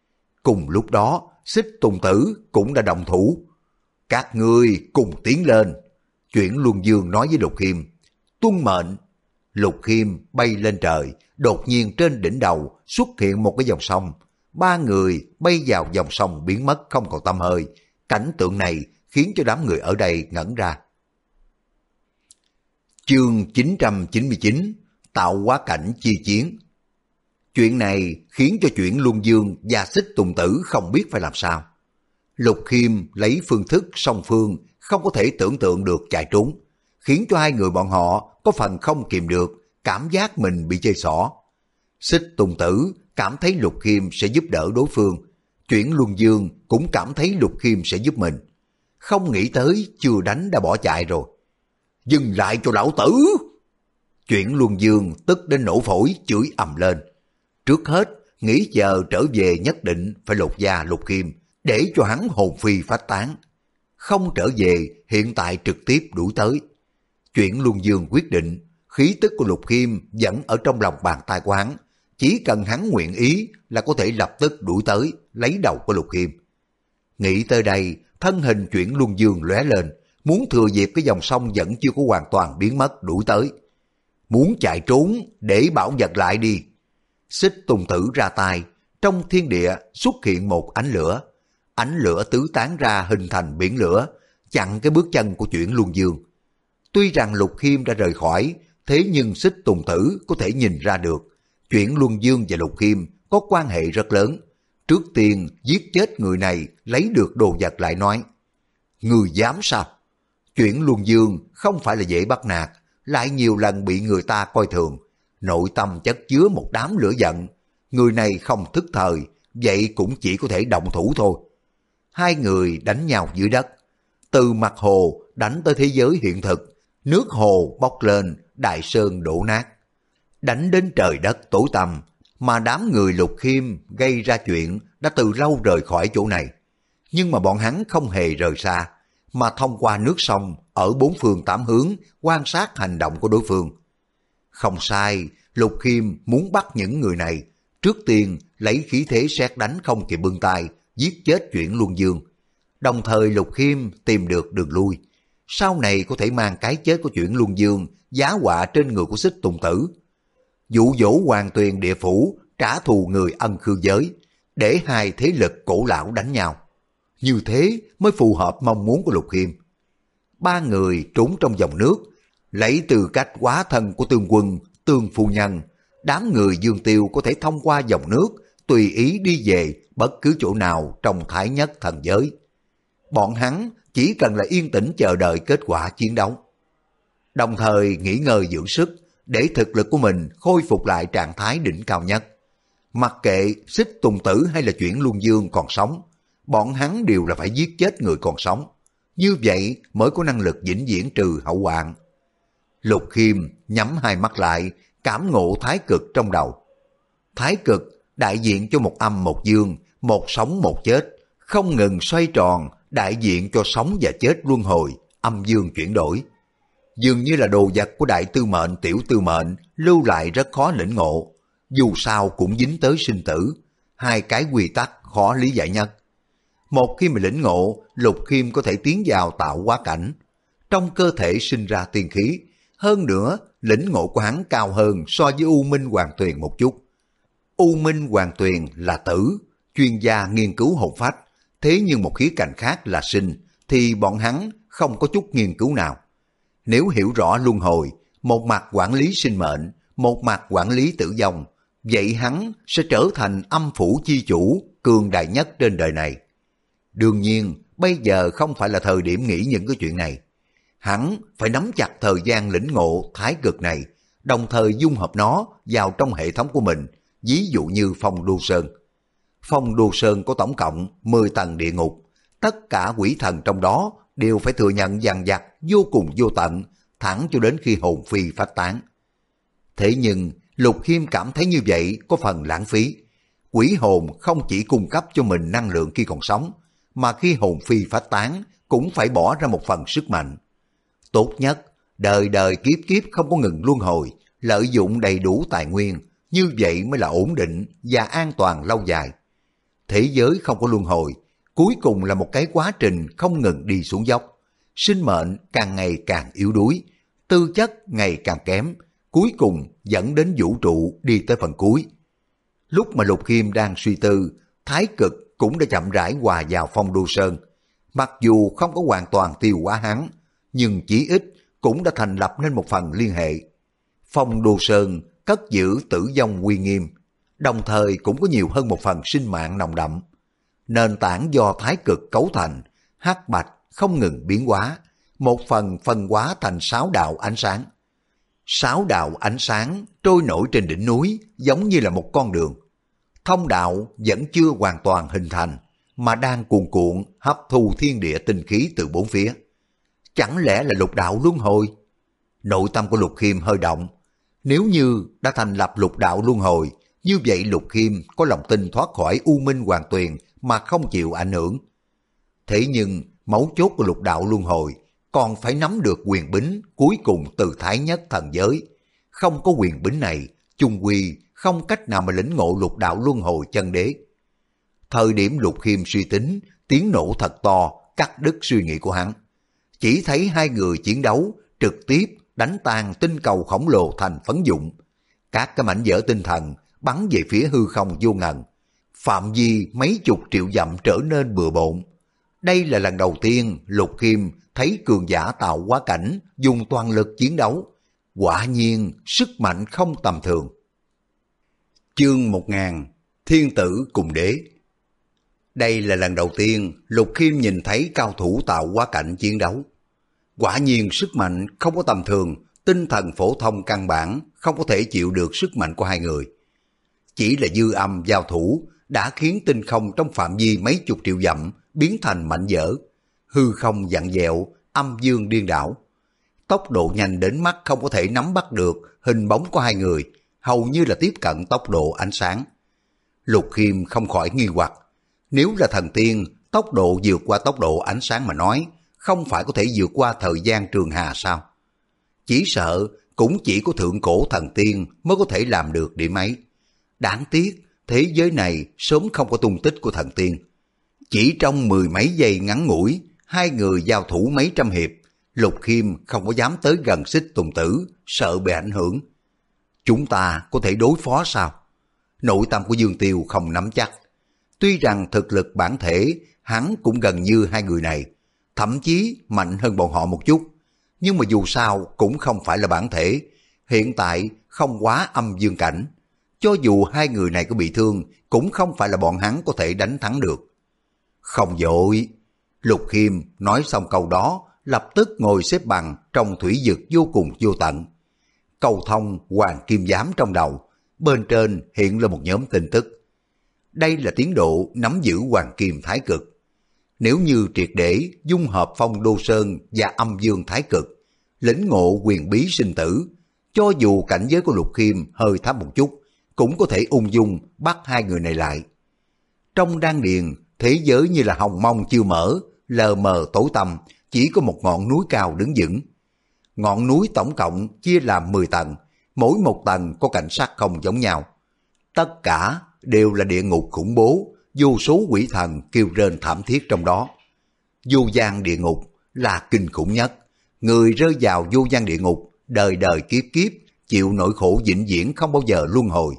Cùng lúc đó, Xích Tùng Tử cũng đã động thủ. Các ngươi cùng tiến lên. Chuyển Luân Dương nói với Lục Khiêm. Tuân mệnh. Lục Khiêm bay lên trời, đột nhiên trên đỉnh đầu xuất hiện một cái dòng sông. Ba người bay vào dòng sông biến mất không còn tăm hơi. Cảnh tượng này khiến cho đám người ở đây ngẩn ra. Chương 999, tạo hóa cảnh chi chiến. Chuyện này khiến cho Chuyển Luân Dương và Xích Tùng Tử không biết phải làm sao. Lục Khiêm lấy phương thức song phương không có thể tưởng tượng được chạy trốn, khiến cho hai người bọn họ có phần không kìm được, cảm giác mình bị chơi xỏ. Xích Tùng Tử cảm thấy Lục Khiêm sẽ giúp đỡ đối phương, Chuyển Luân Dương cũng cảm thấy Lục Khiêm sẽ giúp mình. Không nghĩ tới chưa đánh đã bỏ chạy rồi. Dừng lại cho lão tử! Chuyển Luân Dương tức đến nổ phổi chửi ầm lên. Trước hết, nghĩ chờ trở về nhất định phải lột da Lục Khiêm, để cho hắn hồn phi phách tán. Không trở về, hiện tại trực tiếp đuổi tới. Chuyển Luân Dương quyết định, khí tức của Lục Khiêm vẫn ở trong lòng bàn tay của hắn. Chỉ cần hắn nguyện ý là có thể lập tức đuổi tới, lấy đầu của Lục Khiêm. Nghĩ tới đây, thân hình Chuyển Luân Dương lóe lên, muốn thừa dịp cái dòng sông vẫn chưa có hoàn toàn biến mất đuổi tới. Muốn chạy trốn, để bảo vật lại đi. Xích Tùng Tử ra tay, trong thiên địa xuất hiện một ánh lửa. Ánh lửa tứ tán ra hình thành biển lửa, chặn cái bước chân của Chuyển Luân Dương. Tuy rằng Lục Khiêm đã rời khỏi, thế nhưng Xích Tùng Tử có thể nhìn ra được, Chuyển Luân Dương và Lục Khiêm có quan hệ rất lớn. Trước tiên giết chết người này, lấy được đồ vật lại nói. Người dám sao? Chuyển Luân Dương không phải là dễ bắt nạt, lại nhiều lần bị người ta coi thường. Nội tâm chất chứa một đám lửa giận. Người này không thức thời, vậy cũng chỉ có thể động thủ thôi. Hai người đánh nhau dưới đất. Từ mặt hồ đánh tới thế giới hiện thực, nước hồ bốc lên, đại sơn đổ nát. Đánh đến trời đất tối tăm, mà đám người Lục Khiêm gây ra chuyện đã từ lâu rời khỏi chỗ này. Nhưng mà bọn hắn không hề rời xa, mà thông qua nước sông ở bốn phương tám hướng quan sát hành động của đối phương. Không sai, Lục Khiêm muốn bắt những người này, trước tiên lấy khí thế sét đánh không kịp bưng tay, giết chết Chuyển Luân Dương. Đồng thời Lục Khiêm tìm được đường lui, sau này có thể mang cái chết của Chuyển Luân Dương giá họa trên người của Xích Tùng Tử. Dụ dỗ Hoàng Tuyền địa phủ trả thù người Ân Khư giới, để hai thế lực cổ lão đánh nhau. Như thế mới phù hợp mong muốn của Lục Khiêm. Ba người trốn trong dòng nước, lấy tư cách hóa thân của Tương Quân, Tương Phu Nhân, đám người Dương Tiêu có thể thông qua dòng nước tùy ý đi về bất cứ chỗ nào trong Thái Nhất thần giới. Bọn hắn chỉ cần là yên tĩnh chờ đợi kết quả chiến đấu, đồng thời nghỉ ngơi dưỡng sức để thực lực của mình khôi phục lại trạng thái đỉnh cao nhất. Mặc kệ Xích Tùng Tử hay là Chuyển Luân Dương còn sống, bọn hắn đều là phải giết chết người còn sống. Như vậy mới có năng lực vĩnh viễn trừ hậu hoạn. Lục Khiêm nhắm hai mắt lại, cảm ngộ thái cực trong đầu. Thái cực đại diện cho một âm một dương, một sống một chết, không ngừng xoay tròn, đại diện cho sống và chết luân hồi, âm dương chuyển đổi. Dường như là đồ vật của đại tư mệnh tiểu tư mệnh, lưu lại rất khó lĩnh ngộ. Dù sao cũng dính tới sinh tử, hai cái quy tắc khó lý giải nhất. Một khi mà lĩnh ngộ, Lục Khiêm có thể tiến vào tạo hóa cảnh, trong cơ thể sinh ra tiên khí. Hơn nữa, lĩnh ngộ của hắn cao hơn so với U Minh Hoàng Tuyền một chút. U Minh Hoàng Tuyền là tử, chuyên gia nghiên cứu hồn phách, thế nhưng một khía cạnh khác là sinh, thì bọn hắn không có chút nghiên cứu nào. Nếu hiểu rõ luân hồi, một mặt quản lý sinh mệnh, một mặt quản lý tử vong, vậy hắn sẽ trở thành âm phủ chi chủ, cường đại nhất trên đời này. Đương nhiên, bây giờ không phải là thời điểm nghĩ những cái chuyện này. Hắn phải nắm chặt thời gian lĩnh ngộ thái cực này, đồng thời dung hợp nó vào trong hệ thống của mình, ví dụ như Phong Đô Sơn. Phong Đô Sơn có tổng cộng 10 tầng địa ngục, tất cả quỷ thần trong đó đều phải thừa nhận dằn vặt vô cùng vô tận, thẳng cho đến khi hồn phi phách tán. Thế nhưng, Lục Khiêm cảm thấy như vậy có phần lãng phí. Quỷ hồn không chỉ cung cấp cho mình năng lượng khi còn sống, mà khi hồn phi phách tán cũng phải bỏ ra một phần sức mạnh. Tốt nhất, đời đời kiếp kiếp không có ngừng luân hồi, lợi dụng đầy đủ tài nguyên, như vậy mới là ổn định và an toàn lâu dài. Thế giới không có luân hồi, cuối cùng là một cái quá trình không ngừng đi xuống dốc. Sinh mệnh càng ngày càng yếu đuối, tư chất ngày càng kém, cuối cùng dẫn đến vũ trụ đi tới phần cuối. Lúc mà Lục Khiêm đang suy tư, thái cực cũng đã chậm rãi hòa vào Phong Đô Sơn. Mặc dù không có hoàn toàn tiêu hóa hắn, nhưng chỉ ít cũng đã thành lập nên một phần liên hệ. Phong Đô Sơn cất giữ tử vong uy nghiêm, đồng thời cũng có nhiều hơn một phần sinh mạng nồng đậm. Nền tảng do thái cực cấu thành, hắc bạch không ngừng biến hóa, một phần phân hóa thành 6 đạo ánh sáng. 6 đạo ánh sáng trôi nổi trên đỉnh núi giống như là một con đường. Thông đạo vẫn chưa hoàn toàn hình thành, mà đang cuồn cuộn hấp thu thiên địa tinh khí từ bốn phía. Chẳng lẽ là lục đạo luân hồi? Nội tâm của Lục Khiêm hơi động. Nếu như đã thành lập lục đạo luân hồi, như vậy Lục Khiêm có lòng tin thoát khỏi U Minh Hoàng Tuyền mà không chịu ảnh hưởng. Thế nhưng mấu chốt của lục đạo luân hồi còn phải nắm được quyền bính cuối cùng từ Thái Nhất thần giới. Không có quyền bính này, chung quy không cách nào mà lĩnh ngộ lục đạo luân hồi chân đế. Thời điểm Lục Khiêm suy tính, tiếng nổ thật to cắt đứt suy nghĩ của hắn. Chỉ thấy hai người chiến đấu trực tiếp đánh tan tinh cầu khổng lồ thành phấn vụn. Các cái mảnh vỡ tinh thần bắn về phía hư không vô ngần. Phạm vi mấy chục triệu dặm trở nên bừa bộn. Đây là lần đầu tiên Lục Khiêm thấy cường giả tạo hóa cảnh dùng toàn lực chiến đấu. Quả nhiên sức mạnh không tầm thường. Chương 1000 Thiên tử cùng đế. Đây là lần đầu tiên Lục Khiêm nhìn thấy cao thủ tạo hóa cảnh chiến đấu. Quả nhiên sức mạnh không có tầm thường, tinh thần phổ thông căn bản không có thể chịu được sức mạnh của hai người. Chỉ là dư âm giao thủ đã khiến tinh không trong phạm vi mấy chục triệu dặm biến thành mảnh vỡ, hư không vặn vẹo, âm dương điên đảo. Tốc độ nhanh đến mắt không có thể nắm bắt được hình bóng của hai người, hầu như là tiếp cận tốc độ ánh sáng. Lục Khiêm không khỏi nghi hoặc, nếu là thần tiên, tốc độ vượt qua tốc độ ánh sáng mà nói, không phải có thể vượt qua thời gian trường hà sao? Chỉ sợ cũng chỉ có thượng cổ thần tiên mới có thể làm được điểm ấy. Đáng tiếc, thế giới này sớm không có tung tích của thần tiên. Chỉ trong 10 mấy giây ngắn ngủi, hai người giao thủ mấy trăm hiệp, Lục Khiêm không có dám tới gần Xích Tùng Tử, sợ bị ảnh hưởng. Chúng ta có thể đối phó sao? Nội tâm của Dương Tiêu không nắm chắc. Tuy rằng thực lực bản thể hắn cũng gần như hai người này, thậm chí mạnh hơn bọn họ một chút, nhưng mà dù sao cũng không phải là bản thể, hiện tại không quá âm dương cảnh. Cho dù hai người này có bị thương, cũng không phải là bọn hắn có thể đánh thắng được. Không vội. Lục Khiêm nói xong câu đó, lập tức ngồi xếp bằng trong thủy vực vô cùng vô tận. Cầu thông Hoàng Kim Giám trong đầu, bên trên hiện là một nhóm tin tức. Đây là tiến độ nắm giữ Hoàng Kim Thái Cực. Nếu như triệt để dung hợp Phong Đô Sơn và âm dương Thái Cực, lĩnh ngộ quyền bí sinh tử, cho dù cảnh giới của Lục Khiêm hơi thấp một chút, cũng có thể ung dung bắt hai người này lại. Trong đan điền, thế giới như là hồng mông chưa mở, lờ mờ tối tăm, chỉ có một ngọn núi cao đứng vững. Ngọn núi tổng cộng chia làm 10 tầng, mỗi một tầng có cảnh sắc không giống nhau. Tất cả đều là địa ngục khủng bố, vô số quỷ thần kêu rên thảm thiết trong đó. Vô gian địa ngục là kinh khủng nhất, người rơi vào vô gian địa ngục, đời đời kiếp kiếp, chịu nỗi khổ vĩnh viễn không bao giờ luân hồi.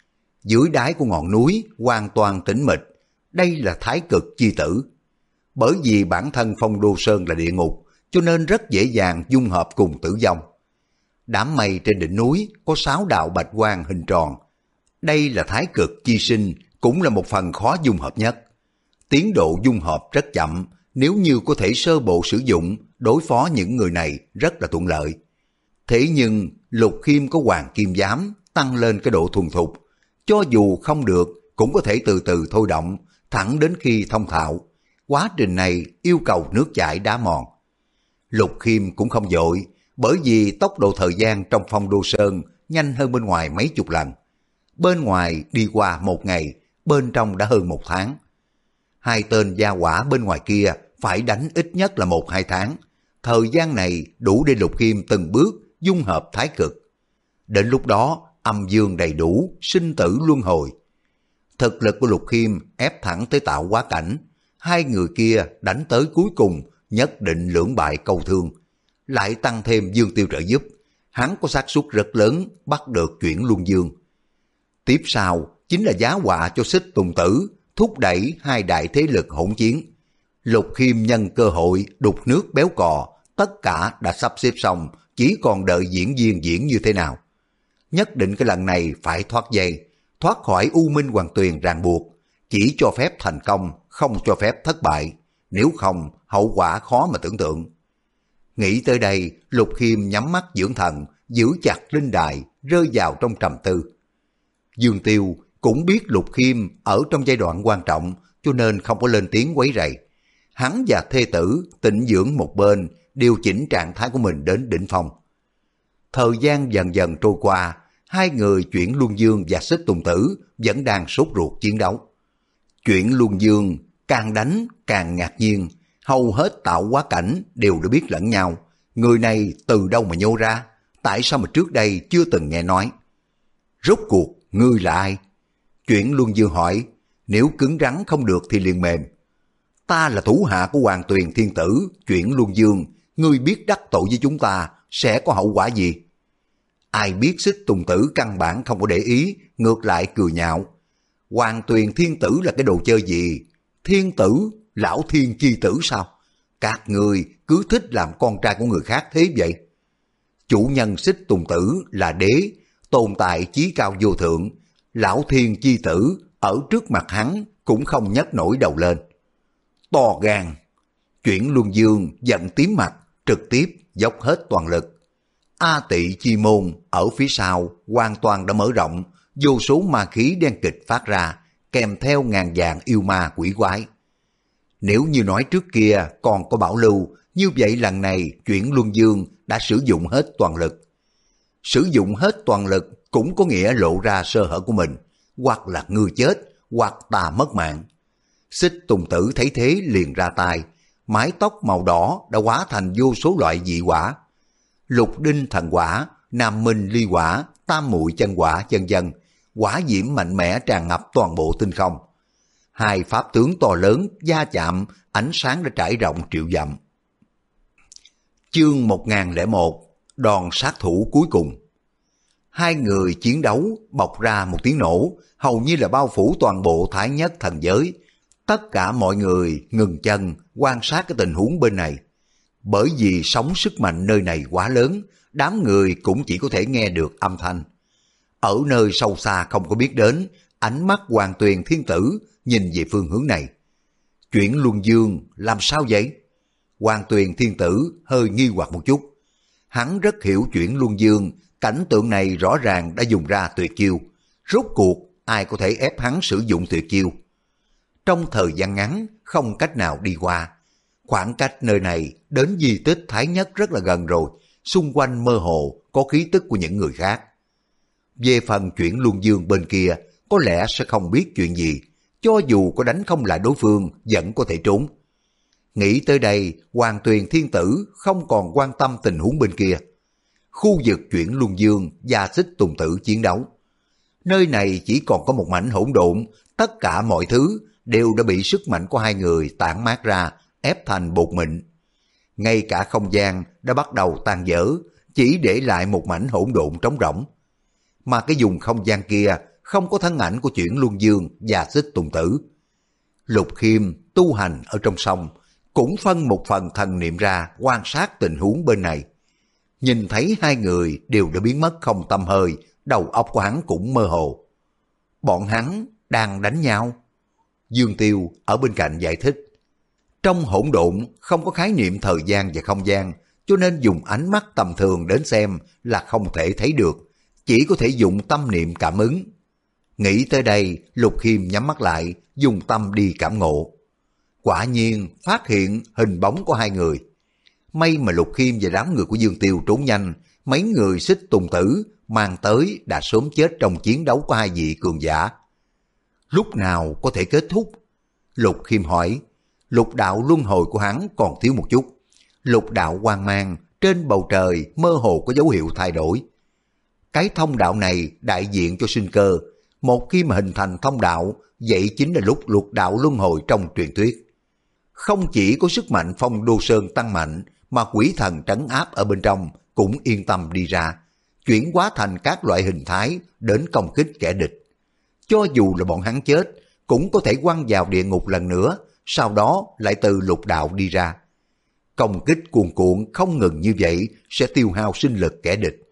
Dưới đáy của ngọn núi hoàn toàn tĩnh mịch, đây là Thái Cực chi tử. Bởi vì bản thân Phong Đô Sơn là địa ngục, cho nên rất dễ dàng dung hợp cùng tử vong. Đám mây trên đỉnh núi có 6 đạo bạch quang hình tròn. Đây là Thái Cực chi sinh, cũng là một phần khó dung hợp nhất. Tiến độ dung hợp rất chậm, nếu như có thể sơ bộ sử dụng, đối phó những người này rất là thuận lợi. Thế nhưng Lục Khiêm có Hoàng Kim Giám tăng lên cái độ thuần thục, cho dù không được cũng có thể từ từ thôi động, thẳng đến khi thông thạo. Quá trình này yêu cầu nước chảy đá mòn. Lục Khiêm cũng không vội, bởi vì tốc độ thời gian trong Phong Đô Sơn nhanh hơn bên ngoài mấy chục lần. Bên ngoài đi qua 1 ngày, bên trong đã hơn 1 tháng. Hai tên gia hỏa bên ngoài kia phải đánh ít nhất là 1-2 tháng. Thời gian này đủ để Lục Khiêm từng bước dung hợp Thái Cực. Đến lúc đó âm dương đầy đủ, sinh tử luân hồi. Thực lực của Lục Khiêm ép thẳng tới tạo hóa cảnh. Hai người kia đánh tới cuối cùng nhất định lưỡng bại câu thương. Lại tăng thêm Dương Tiêu trợ giúp, hắn có xác suất rất lớn bắt được chuyển luân dương. Tiếp sau chính là giá họa cho Xích Tùng Tử, thúc đẩy hai đại thế lực hỗn chiến. Lục Khiêm nhân cơ hội đục nước béo cò, tất cả đã sắp xếp xong, chỉ còn đợi diễn viên diễn như thế nào. Nhất định cái lần này phải thoát dây, thoát khỏi U Minh Hoàng Tuyền ràng buộc, chỉ cho phép thành công, không cho phép thất bại, nếu không hậu quả khó mà tưởng tượng. Nghĩ tới đây, Lục Khiêm nhắm mắt dưỡng thần, giữ chặt linh đài, rơi vào trong trầm tư. Dương Tiêu cũng biết Lục Khiêm ở trong giai đoạn quan trọng, cho nên không có lên tiếng quấy rầy. Hắn và thê tử tĩnh dưỡng một bên, điều chỉnh trạng thái của mình đến đỉnh phong. Thời gian dần dần trôi qua, hai người Chuyển Luân Dương và Xích Tùng Tử vẫn đang sốt ruột chiến đấu. Chuyển Luân Dương càng đánh càng ngạc nhiên, hầu hết tạo hóa cảnh đều đã biết lẫn nhau. Người này từ đâu mà nhô ra, tại sao mà trước đây chưa từng nghe nói. Rốt cuộc ngươi là ai? Chuyển Luân Dương hỏi, nếu cứng rắn không được thì liền mềm. Ta là thủ hạ của Hoàng Tuyền Thiên Tử, Chuyển Luân Dương, ngươi biết đắc tội với chúng ta sẽ có hậu quả gì? Ai biết Xích Tùng Tử căn bản không có để ý, ngược lại cười nhạo. Hoàng Tuyền Thiên Tử là cái đồ chơi gì? Thiên tử, lão thiên chi tử sao? Các người cứ thích làm con trai của người khác thế vậy? Chủ nhân Xích Tùng Tử là đế, tồn tại chí cao vô thượng. Lão thiên chi tử ở trước mặt hắn cũng không nhấc nổi đầu lên. To gan! Chuyển Luân Dương giận tím mặt, trực tiếp dốc hết toàn lực. A Tị chi môn ở phía sau hoàn toàn đã mở rộng, vô số ma khí đen kịch phát ra, kèm theo ngàn vạn yêu ma quỷ quái. Nếu như nói trước kia còn có bảo lưu, như vậy lần này Chuyển Luân Dương đã sử dụng hết toàn lực. Sử dụng hết toàn lực cũng có nghĩa lộ ra sơ hở của mình, hoặc là ngươi chết, hoặc ta mất mạng. Xích Tùng Tử thấy thế liền ra tay, mái tóc màu đỏ đã hóa thành vô số loại dị quả. Lục đinh thần quả, nam minh ly quả, tam muội chân quả vân vân, quả diễm mạnh mẽ tràn ngập toàn bộ tinh không. Hai pháp tướng to lớn va chạm, ánh sáng đã trải rộng triệu dặm. Chương 1001, đòn sát thủ cuối cùng. Hai người chiến đấu bộc ra một tiếng nổ, hầu như là bao phủ toàn bộ Thái Nhất thần giới. Tất cả mọi người ngừng chân quan sát cái tình huống bên này. Bởi vì sóng sức mạnh nơi này quá lớn, đám người cũng chỉ có thể nghe được âm thanh. Ở nơi sâu xa không có biết đến, ánh mắt Hoàng Tuyền Thiên Tử nhìn về phương hướng này. Chuyển Luân Dương làm sao vậy? Hoàng Tuyền Thiên Tử hơi nghi hoặc một chút. Hắn rất hiểu Chuyển Luân Dương, cảnh tượng này rõ ràng đã dùng ra tuyệt chiêu. Rốt cuộc ai có thể ép hắn sử dụng tuyệt chiêu? Trong thời gian ngắn không cách nào đi qua. Khoảng cách nơi này đến di tích Thái Nhất rất là gần rồi, xung quanh mơ hồ có khí tức của những người khác. Về phần Chuyển Luân Dương bên kia, có lẽ sẽ không biết chuyện gì, cho dù có đánh không lại đối phương vẫn có thể trốn. Nghĩ tới đây, Hoàng Tuyền Thiên Tử không còn quan tâm tình huống bên kia. Khu vực Chuyển Luân Dương và Xích Tùng Tử chiến đấu. Nơi này chỉ còn có một mảnh hỗn độn, tất cả mọi thứ đều đã bị sức mạnh của hai người tản mát ra, ép thành bột mịn. Ngay cả không gian đã bắt đầu tan vỡ, chỉ để lại một mảnh hỗn độn trống rỗng. Mà cái vùng không gian kia không có thân ảnh của Chuyển Luân Dương và Xích Tùng Tử. Lục Khiêm tu hành ở trong sông, cũng phân một phần thần niệm ra quan sát tình huống bên này. Nhìn thấy hai người đều đã biến mất không tăm hơi, đầu óc của hắn cũng mơ hồ. Bọn hắn đang đánh nhau. Dương Tiêu ở bên cạnh giải thích. Trong hỗn độn không có khái niệm thời gian và không gian, cho nên dùng ánh mắt tầm thường đến xem là không thể thấy được, chỉ có thể dùng tâm niệm cảm ứng. Nghĩ tới đây, Lục Khiêm nhắm mắt lại, dùng tâm đi cảm ngộ. Quả nhiên phát hiện hình bóng của hai người. May mà Lục Khiêm và đám người của Dương Tiêu trốn nhanh, mấy người Xích Tùng Tử mang tới đã sớm chết trong chiến đấu của hai vị cường giả. Lúc nào có thể kết thúc? Lục Khiêm hỏi. Lục đạo luân hồi của hắn còn thiếu một chút. Lục đạo hoang mang, trên bầu trời mơ hồ có dấu hiệu thay đổi. Cái thông đạo này đại diện cho sinh cơ. Một khi mà hình thành thông đạo, vậy chính là lúc lục đạo luân hồi trong truyền thuyết. Không chỉ có sức mạnh Phong Đô Sơn tăng mạnh, mà quỷ thần trấn áp ở bên trong cũng yên tâm đi ra, chuyển hóa thành các loại hình thái đến công kích kẻ địch. Cho dù là bọn hắn chết, cũng có thể quăng vào địa ngục lần nữa, sau đó lại từ lục đạo đi ra. Công kích cuồn cuộn không ngừng như vậy sẽ tiêu hao sinh lực kẻ địch.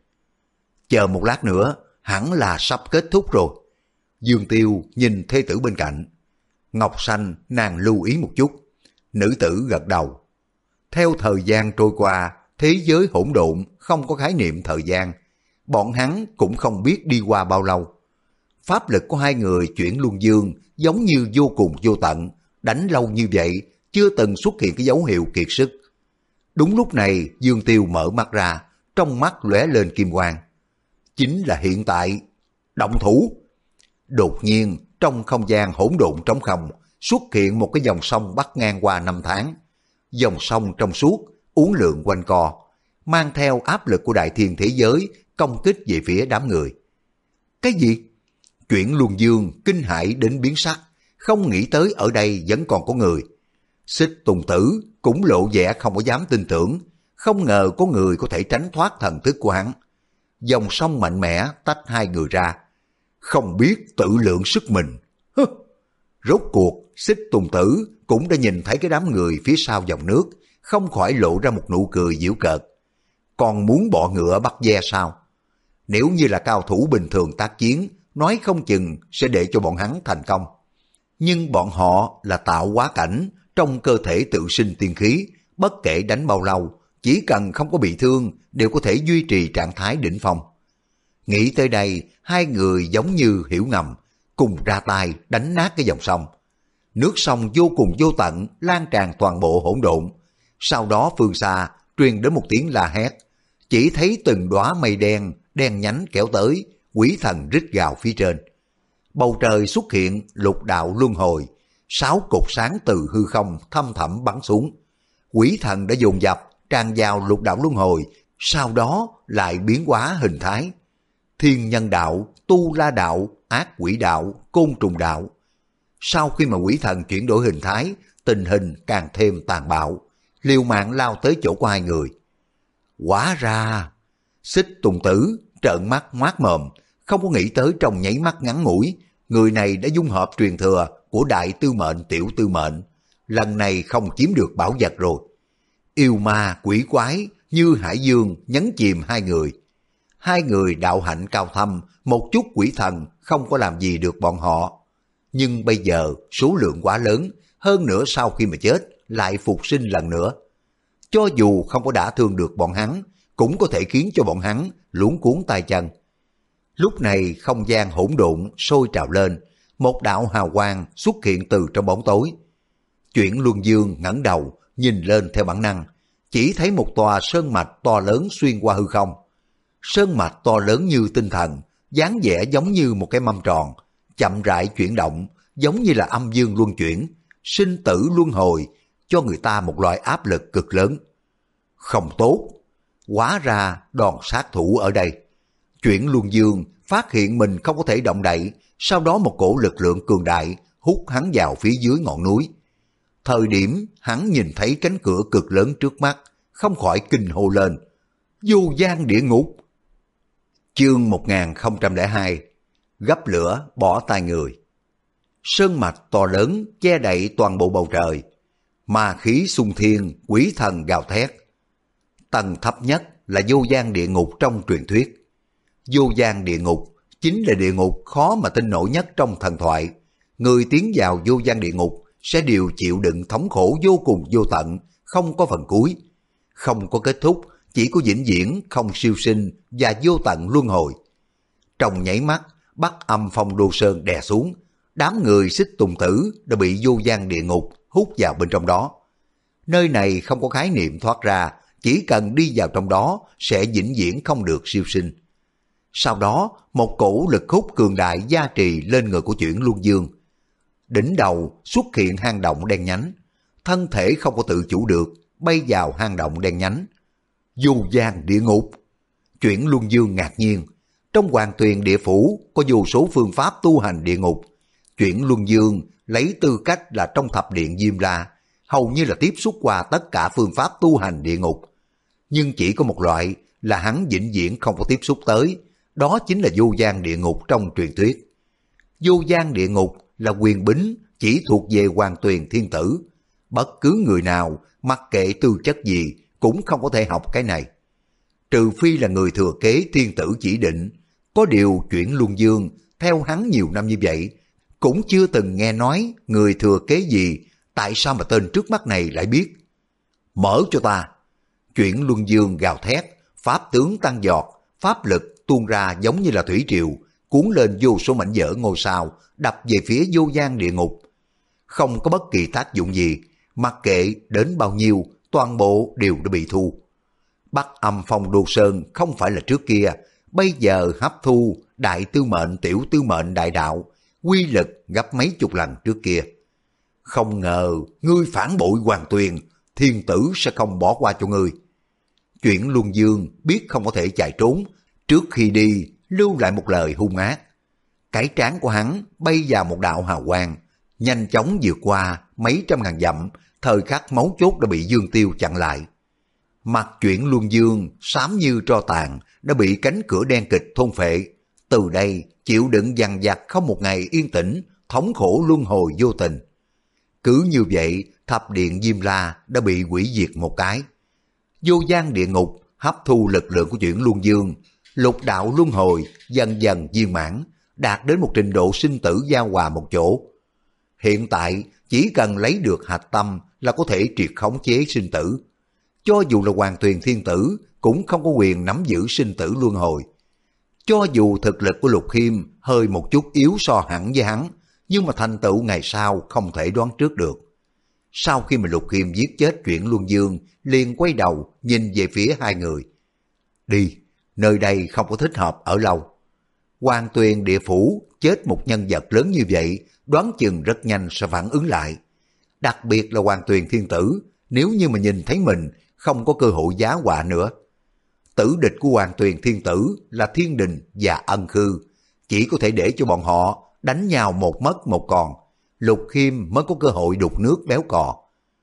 Chờ một lát nữa, hẳn là sắp kết thúc rồi. Dương Tiêu nhìn thê tử bên cạnh. Ngọc Xanh nàng lưu ý một chút. Nữ tử gật đầu. Theo thời gian trôi qua, thế giới hỗn độn không có khái niệm thời gian. Bọn hắn cũng không biết đi qua bao lâu. Pháp lực của hai người Chuyển Luân Dương giống như vô cùng vô tận, đánh lâu như vậy chưa từng xuất hiện cái dấu hiệu kiệt sức. Đúng lúc này Dương Tiêu mở mắt ra, trong mắt lóe lên kim quang. Chính là hiện tại, động thủ. Đột nhiên trong không gian hỗn độn trống không xuất hiện một cái dòng sông bắc ngang qua năm tháng. Dòng sông trong suốt, uốn lượn quanh co, mang theo áp lực của đại thiên thế giới công kích về phía đám người. Cái gì? Chuyển Luân Dương kinh hãi đến biến sắc, không nghĩ tới ở đây vẫn còn có người. Xích Tùng Tử cũng lộ vẻ không có dám tin tưởng, không ngờ có người có thể tránh thoát thần thức của hắn. Dòng sông mạnh mẽ tách hai người ra, không biết tự lượng sức mình. Rốt cuộc Xích Tùng Tử cũng đã nhìn thấy cái đám người phía sau dòng nước, không khỏi lộ ra một nụ cười giễu cợt. Còn muốn bọ ngựa bắt ve sao? Nếu như là cao thủ bình thường tác chiến, nói không chừng sẽ để cho bọn hắn thành công. Nhưng bọn họ là tạo hóa cảnh, trong cơ thể tự sinh tiên khí, bất kể đánh bao lâu, chỉ cần không có bị thương đều có thể duy trì trạng thái đỉnh phong. Nghĩ tới đây, hai người giống như hiểu ngầm, cùng ra tay đánh nát cái dòng sông. Nước sông vô cùng vô tận, lan tràn toàn bộ hỗn độn. Sau đó phương xa truyền đến một tiếng la hét, chỉ thấy từng đóa mây đen, đen nhánh kéo tới, quỷ thần rít gào phía trên. Bầu trời xuất hiện lục đạo luân hồi, 6 cột sáng từ hư không thăm thẳm bắn xuống. Quỷ thần đã dồn dập tràn vào lục đạo luân hồi, sau đó lại biến hóa hình thái. Thiên nhân đạo, tu la đạo, ác quỷ đạo, côn trùng đạo. Sau khi mà quỷ thần chuyển đổi hình thái, tình hình càng thêm tàn bạo, liều mạng lao tới chỗ của hai người. Hóa ra, Xích Tùng Tử trợn mắt ngoác mồm, không có nghĩ tới trong nháy mắt ngắn ngủi, người này đã dung hợp truyền thừa của đại tư mệnh tiểu tư mệnh, lần này không chiếm được bảo vật rồi. Yêu ma quỷ quái như hải dương nhấn chìm hai người. Hai người đạo hạnh cao thâm, một chút quỷ thần không có làm gì được bọn họ. Nhưng bây giờ số lượng quá lớn, hơn nữa sau khi mà chết lại phục sinh lần nữa. Cho dù không có đả thương được bọn hắn, cũng có thể khiến cho bọn hắn luống cuống tay chân. Lúc này không gian hỗn độn sôi trào lên, một đạo hào quang xuất hiện từ trong bóng tối. Chuyển Luân Dương ngẩng đầu, nhìn lên theo bản năng, chỉ thấy một tòa sơn mạch to lớn xuyên qua hư không. Sơn mạch to lớn như tinh thần, dáng vẻ giống như một cái mâm tròn, chậm rãi chuyển động, giống như là âm dương luân chuyển, sinh tử luân hồi, cho người ta một loại áp lực cực lớn. Không tốt, hóa ra đòn sát thủ ở đây. Chuyển Luân Dương phát hiện mình không có thể động đậy, sau đó một cổ lực lượng cường đại hút hắn vào phía dưới ngọn núi. Thời điểm hắn nhìn thấy cánh cửa cực lớn trước mắt, không khỏi kinh hô lên: vô gian địa ngục. Chương 1002 Gấp lửa bỏ tay người. Sơn mạch to lớn che đậy toàn bộ bầu trời, ma khí xung thiên, quỷ thần gào thét. Tầng thấp nhất là vô gian địa ngục trong truyền thuyết. Vô gian địa ngục chính là địa ngục khó mà tin nổi nhất trong thần thoại. Người tiến vào vô gian địa ngục sẽ đều chịu đựng thống khổ vô cùng vô tận, không có phần cuối, không có kết thúc, chỉ có vĩnh viễn không siêu sinh và vô tận luân hồi. Trong nháy mắt, Bắc Âm Phong Đô Sơn đè xuống, đám người Xích Tùng Tử đã bị vô gian địa ngục hút vào bên trong đó. Nơi này không có khái niệm thoát ra, chỉ cần đi vào trong đó sẽ vĩnh viễn không được siêu sinh. Sau đó, một cổ lực hút cường đại gia trì lên người của Chuyển Luân Dương. Đỉnh đầu xuất hiện hang động đen nhánh, thân thể không có tự chủ được, bay vào hang động đen nhánh. Vô gian địa ngục. Chuyển Luân Dương ngạc nhiên, trong Hoàng Tuyền Địa Phủ có vô số phương pháp tu hành địa ngục. Chuyển Luân Dương lấy tư cách là trong thập điện Diêm La, hầu như là tiếp xúc qua tất cả phương pháp tu hành địa ngục. Nhưng chỉ có một loại là hắn vĩnh viễn không có tiếp xúc tới, đó chính là vô gian địa ngục trong truyền thuyết. Vô gian địa ngục là quyền bính chỉ thuộc về Hoàng Tuyền Thiên Tử. Bất cứ người nào, mặc kệ tư chất gì, cũng không có thể học cái này. Trừ phi là người thừa kế thiên tử chỉ định. Có điều Chuyển Luân Dương theo hắn nhiều năm như vậy, cũng chưa từng nghe nói người thừa kế gì, tại sao mà tên trước mắt này lại biết. Mở cho ta. Chuyển Luân Dương gào thét, pháp tướng tăng giọt, pháp lực tuôn ra giống như là thủy triều, cuốn lên vô số mảnh vỡ ngôi sao, đập về phía vô gian địa ngục. Không có bất kỳ tác dụng gì, mặc kệ đến bao nhiêu, toàn bộ đều đã bị thu. Bắc Âm Phong Đô Sơn không phải là trước kia, bây giờ hấp thu đại tư mệnh tiểu tư mệnh đại đạo, quy lực gấp mấy chục lần trước kia. Không ngờ ngươi phản bội Hoàng Tuyền, thiên tử sẽ không bỏ qua cho ngươi. Chuyển Luân Dương biết không có thể chạy trốn, trước khi đi lưu lại một lời hung ác. Cái trán của hắn bay vào một đạo hào quang, nhanh chóng vượt qua mấy trăm ngàn dặm, thời khắc mấu chốt đã bị Dương Tiêu chặn lại. Mặt Chuyển Luân Dương xám như tro tàn, đã bị cánh cửa đen kịch thôn phệ. Từ đây chịu đựng dằn vặt không một ngày yên tĩnh, thống khổ luân hồi vô tình. Cứ như vậy, thập điện Diêm La đã bị hủy diệt một cái. Vô gian địa ngục hấp thu lực lượng của Chuyển Luân Dương, lục đạo luân hồi dần dần viên mãn, đạt đến một trình độ sinh tử giao hòa một chỗ. Hiện tại chỉ cần lấy được hạch tâm là có thể triệt khống chế sinh tử. Cho dù là Hoàng Tuyền Thiên Tử cũng không có quyền nắm giữ sinh tử luân hồi. Cho dù thực lực của Lục Khiêm hơi một chút yếu so hẳn với hắn, nhưng mà thành tựu ngày sau không thể đoán trước được. Sau khi mà Lục Khiêm giết chết Chuyển Luân Dương, liền quay đầu nhìn về phía hai người. Đi, nơi đây không có thích hợp ở lâu. Hoàng Tuyền Địa Phủ chết một nhân vật lớn như vậy, đoán chừng rất nhanh sẽ phản ứng lại. Đặc biệt là Hoàng Tuyền Thiên Tử, nếu như mà nhìn thấy mình, không có cơ hội giá họa nữa. Tử địch của Hoàng Tuyền Thiên Tử là Thiên Đình và Ân Khư, chỉ có thể để cho bọn họ đánh nhau một mất một còn, Lục Khiêm mới có cơ hội đục nước béo cò.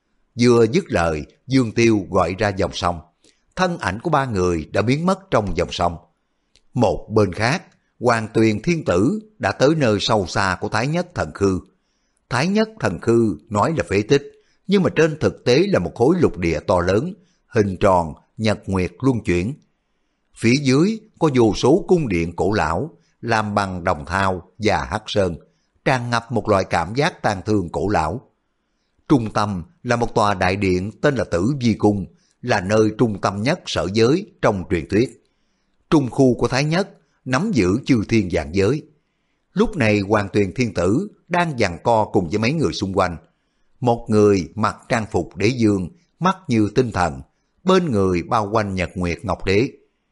Vừa dứt lời, Dương Tiêu gọi ra dòng sông. Thân ảnh của ba người đã biến mất trong dòng sông. Một bên khác, Hoàng Tuyền Thiên Tử đã tới nơi sâu xa của Thái Nhất Thần Khư. Thái Nhất Thần Khư nói là phế tích, nhưng mà trên thực tế là một khối lục địa to lớn, hình tròn, nhật nguyệt luân chuyển. Phía dưới có vô số cung điện cổ lão, làm bằng đồng thau và hắc sơn, tràn ngập một loại cảm giác tang thương cổ lão. Trung tâm là một tòa đại điện tên là Tử Vi Cung, là nơi trung tâm nhất sở giới trong truyền thuyết. Trung khu của Thái Nhất nắm giữ chư thiên vạn giới. Lúc này Hoàng Tuyền Thiên Tử đang giằng co cùng với mấy người xung quanh. Một người mặc trang phục đế dương, mắt như tinh thần, bên người bao quanh nhật nguyệt ngọc đế.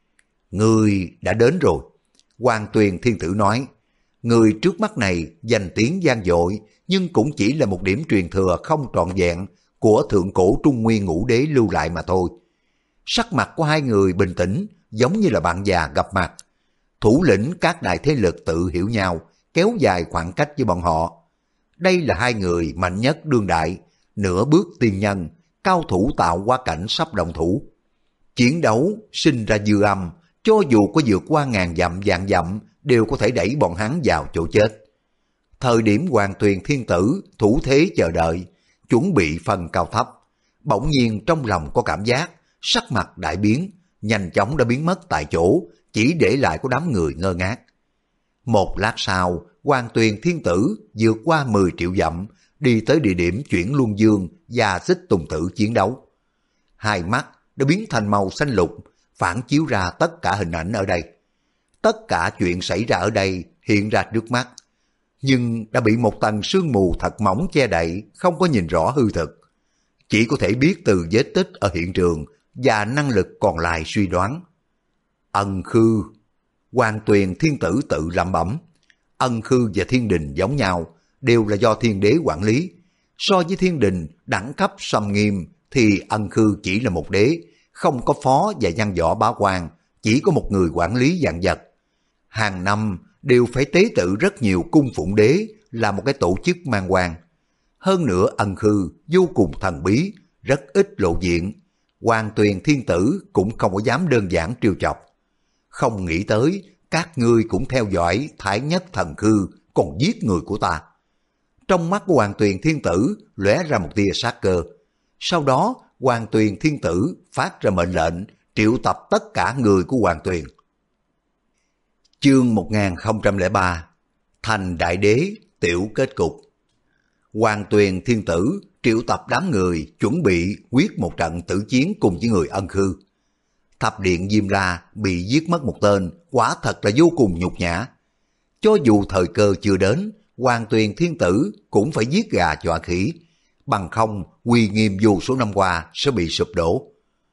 Người đã đến rồi. Hoàng Tuyền Thiên Tử nói, người trước mắt này danh tiếng vang dội, nhưng cũng chỉ là một điểm truyền thừa không trọn vẹn của thượng cổ Trung Nguyên Ngũ Đế lưu lại mà thôi. Sắc mặt của hai người bình tĩnh, giống như là bạn già gặp mặt. Thủ lĩnh các đại thế lực tự hiểu nhau, kéo dài khoảng cách với bọn họ. Đây là hai người mạnh nhất đương đại, nửa bước tiên nhân, cao thủ tạo hóa cảnh sắp đồng thủ. Chiến đấu sinh ra dư âm, cho dù có vượt qua ngàn dặm vạn dặm, đều có thể đẩy bọn hắn vào chỗ chết. Thời điểm Hoàng Tuyền Thiên Tử thủ thế chờ đợi, chuẩn bị phân cao thấp, bỗng nhiên trong lòng có cảm giác, sắc mặt đại biến, nhanh chóng đã biến mất tại chỗ, chỉ để lại có đám người ngơ ngác. Một lát sau, Hoàng Tuyền Thiên Tử vượt qua 10 triệu dặm, đi tới địa điểm chuyển luân dương và xích tùng tử chiến đấu. Hai mắt đã biến thành màu xanh lục, phản chiếu ra tất cả hình ảnh ở đây. Tất cả chuyện xảy ra ở đây hiện ra trước mắt, nhưng đã bị một tầng sương mù thật mỏng che đậy, không có nhìn rõ hư thực. Chỉ có thể biết từ vết tích ở hiện trường và năng lực còn lại suy đoán. Ân Khư. Hoàng Tuyền Thiên Tử tự lẩm bẩm. Ân Khư và Thiên Đình giống nhau, đều là do Thiên Đế quản lý. So với Thiên Đình đẳng cấp xâm nghiêm thì Ân Khư chỉ là một đế, không có phó và văn võ bá quan, chỉ có một người quản lý vạn vật. Hàng năm đều phải tế tự rất nhiều cung phụng đế, là một cái tổ chức mang quan. Hơn nữa Ân Khư vô cùng thần bí, rất ít lộ diện. Hoàng Tuyền Thiên Tử cũng không có dám đơn giản trêu chọc. Không nghĩ tới các ngươi cũng theo dõi Thái Nhất Thần Khư, còn giết người của ta. Trong mắt của Hoàng Tuyền Thiên Tử lóe ra một tia sát cơ. Sau đó Hoàng Tuyền Thiên Tử phát ra mệnh lệnh triệu tập tất cả người của Hoàng Tuyền. Chương 1003 Thành Đại Đế tiểu kết cục. Hoàng Tuyền Thiên Tử triệu tập đám người chuẩn bị quyết một trận tử chiến cùng với người Ân Khư. Thập điện Diêm La bị giết mất một tên, quả thật là vô cùng nhục nhã. Cho dù thời cơ chưa đến, Hoàng Tuyền Thiên Tử cũng phải giết gà dọa khỉ, bằng không uy nghiêm vô số năm qua sẽ bị sụp đổ.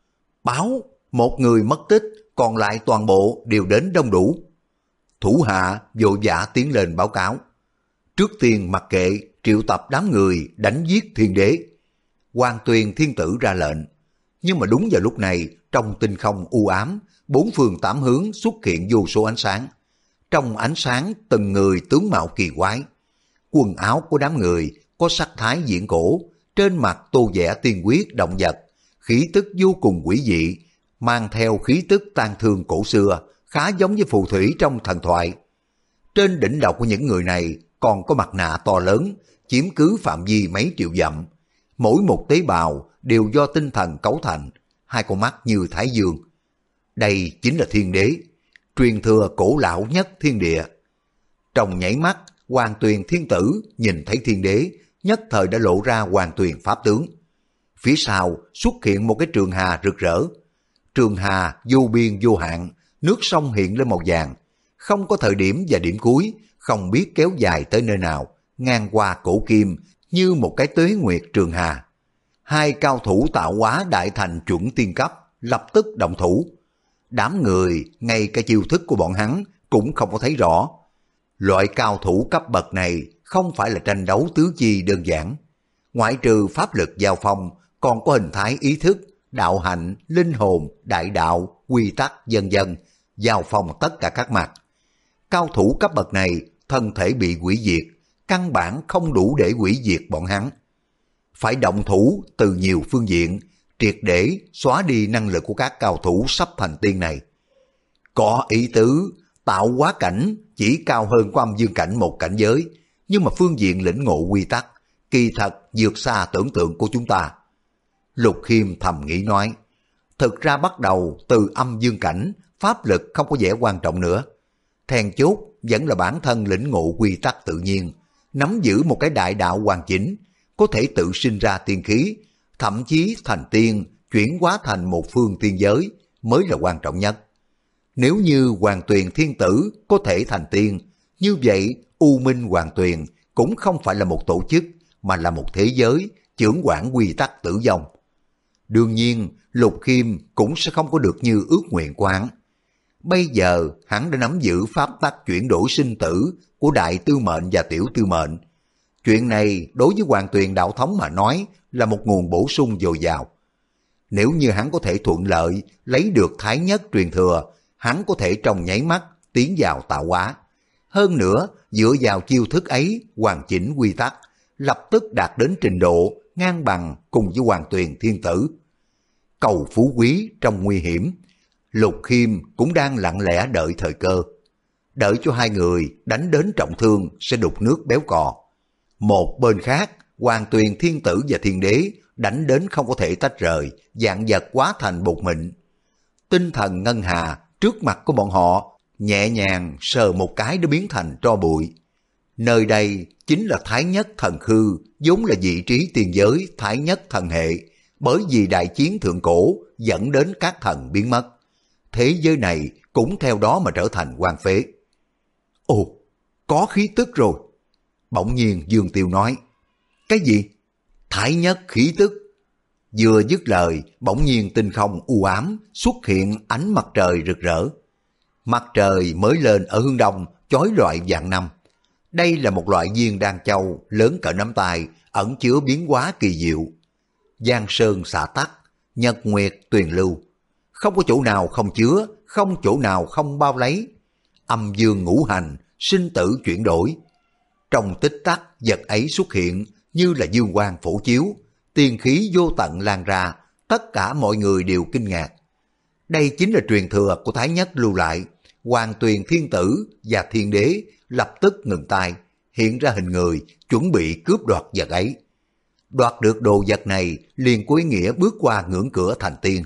Báo, một người mất tích, còn lại toàn bộ đều đến đông đủ. Thủ hạ vội vã tiến lên báo cáo. Trước tiên mặc kệ, triệu tập đám người đánh giết Thiên Đế. Hoàng Tuyền Thiên Tử ra lệnh. Nhưng mà đúng vào lúc này, trong tinh không u ám, bốn phương tám hướng xuất hiện vô số ánh sáng. Trong ánh sáng từng người tướng mạo kỳ quái. Quần áo của đám người có sắc thái diễn cổ, trên mặt tô vẽ tiên quyết động vật, khí tức vô cùng quỷ dị, mang theo khí tức tang thương cổ xưa, khá giống với phù thủy trong thần thoại. Trên đỉnh đầu của những người này còn có mặt nạ to lớn, chiếm cứ phạm vi mấy triệu dặm. Mỗi một tế bào đều do tinh thần cấu thành, hai con mắt như thái dương. Đây chính là Thiên Đế, truyền thừa cổ lão nhất thiên địa. Trong nháy mắt, Hoàng Tuyền Thiên Tử nhìn thấy Thiên Đế, nhất thời đã lộ ra Hoàng Tuyền pháp tướng. Phía sau xuất hiện một cái trường hà rực rỡ. Trường hà vô biên vô hạn, nước sông hiện lên màu vàng, không có thời điểm và điểm cuối, không biết kéo dài tới nơi nào, ngang qua cổ kim như một cái tuế nguyệt trường hà. Hai cao thủ tạo hóa đại thành chuẩn tiên cấp lập tức động thủ. Đám người, ngay cả chiêu thức của bọn hắn cũng không có thấy rõ. Loại cao thủ cấp bậc này không phải là tranh đấu tứ chi đơn giản. Ngoại trừ pháp lực giao phong, còn có hình thái ý thức, đạo hạnh, linh hồn, đại đạo, quy tắc, vân vân, giao phong tất cả các mặt. Cao thủ cấp bậc này, thân thể bị hủy diệt, căn bản không đủ để hủy diệt bọn hắn. Phải động thủ từ nhiều phương diện, triệt để xóa đi năng lực của các cao thủ sắp thành tiên này. Có ý tứ, tạo hóa cảnh chỉ cao hơn của âm dương cảnh một cảnh giới, nhưng mà phương diện lĩnh ngộ quy tắc, kỳ thật vượt xa tưởng tượng của chúng ta. Lục Khiêm thầm nghĩ nói, thực ra bắt đầu từ âm dương cảnh, pháp lực không có vẻ quan trọng nữa. Then chốt vẫn là bản thân lĩnh ngộ quy tắc tự nhiên, nắm giữ một cái đại đạo hoàn chỉnh, có thể tự sinh ra tiên khí, thậm chí thành tiên, chuyển hóa thành một phương tiên giới mới là quan trọng nhất. Nếu như Hoàng Tuyền Thiên Tử có thể thành tiên, như vậy U Minh Hoàng Tuyền cũng không phải là một tổ chức, mà là một thế giới, chưởng quản quy tắc tử vong. Đương nhiên, Lục Khiêm cũng sẽ không có được như ước nguyện của hắn. Bây giờ, hắn đã nắm giữ pháp tắc chuyển đổi sinh tử của đại tư mệnh và tiểu tư mệnh. Chuyện này đối với Hoàng Tuyền đạo thống mà nói là một nguồn bổ sung dồi dào. Nếu như hắn có thể thuận lợi lấy được thái nhất truyền thừa, hắn có thể trong nháy mắt tiến vào tạo hóa. Hơn nữa, dựa vào chiêu thức ấy hoàn chỉnh quy tắc, lập tức đạt đến trình độ ngang bằng cùng với Hoàng Tuyền Thiên Tử. Cầu phú quý trong nguy hiểm, Lục Khiêm cũng đang lặng lẽ đợi thời cơ. Đợi cho hai người đánh đến trọng thương sẽ đục nước béo cò. Một bên khác, Hoàng Tuyền Thiên Tử và Thiên Đế đánh đến không có thể tách rời, vạn vật hóa thành bột mịn. Tinh thần ngân hà trước mặt của bọn họ nhẹ nhàng sờ một cái đã biến thành tro bụi. Nơi đây chính là Thái Nhất Thần Khư, vốn là vị trí tiền giới Thái Nhất Thần Hệ, bởi vì đại chiến thượng cổ dẫn đến các thần biến mất. Thế giới này cũng theo đó mà trở thành hoang phế. Ồ, có khí tức rồi. Bỗng nhiên Dương Tiêu nói. Cái gì? Thái Nhất khí tức. Vừa dứt lời, bỗng nhiên tinh không u ám xuất hiện ánh mặt trời rực rỡ. Mặt trời mới lên ở hướng đông, chói rọi vạn năm. Đây là một loại viên đan châu lớn cỡ nắm tay, ẩn chứa biến hóa kỳ diệu. Giang sơn xạ tắc, nhật nguyệt tuyền lưu. Không có chỗ nào không chứa, không chỗ nào không bao lấy. Âm dương ngũ hành, sinh tử chuyển đổi. Trong tích tắc, vật ấy xuất hiện như là dương quang phổ chiếu, tiên khí vô tận lan ra, tất cả mọi người đều kinh ngạc. Đây chính là truyền thừa của Thái Nhất lưu lại. Hoàng Tuyền Thiên Tử và Thiên Đế lập tức ngừng tay, hiện ra hình người, chuẩn bị cướp đoạt vật ấy. Đoạt được đồ vật này liền có ý nghĩa bước qua ngưỡng cửa thành tiên.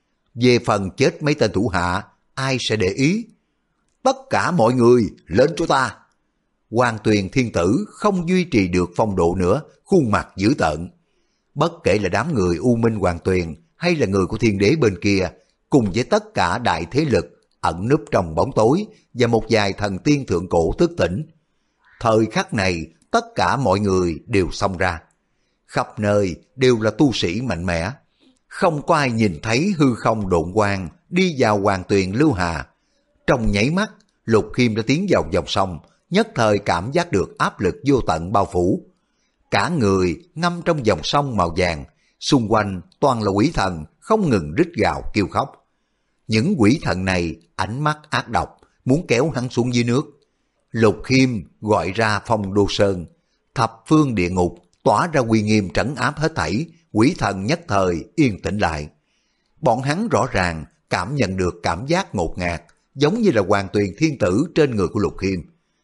Về phần chết mấy tên thủ hạ, ai sẽ để ý? Tất cả mọi người lên cho ta! Hoàng Tuyền Thiên Tử không duy trì được phong độ nữa, khuôn mặt dữ tợn. Bất kể là đám người U Minh Hoàng Tuyền hay là người của Thiên Đế bên kia, cùng với tất cả đại thế lực ẩn núp trong bóng tối và một vài thần tiên thượng cổ thức tỉnh. Thời khắc này, tất cả mọi người đều xông ra. Khắp nơi đều là tu sĩ mạnh mẽ. Không có ai nhìn thấy hư không độn quang đi vào Hoàng Tuyền Lưu Hà. Trong nháy mắt, Lục Khiêm đã tiến vào dòng sông, nhất thời cảm giác được áp lực vô tận bao phủ. Cả người ngâm trong dòng sông màu vàng, xung quanh toàn là quỷ thần không ngừng rít gào kêu khóc. Những quỷ thần này ánh mắt ác độc, muốn kéo hắn xuống dưới nước. Lục Khiêm gọi ra Phong Đô Sơn, thập phương địa ngục tỏa ra uy nghiêm trấn áp hết thảy, quỷ thần nhất thời yên tĩnh lại. Bọn hắn rõ ràng cảm nhận được cảm giác ngột ngạt, giống như là Hoàng Tuyền Thiên Tử trên người của Lục Khiêm.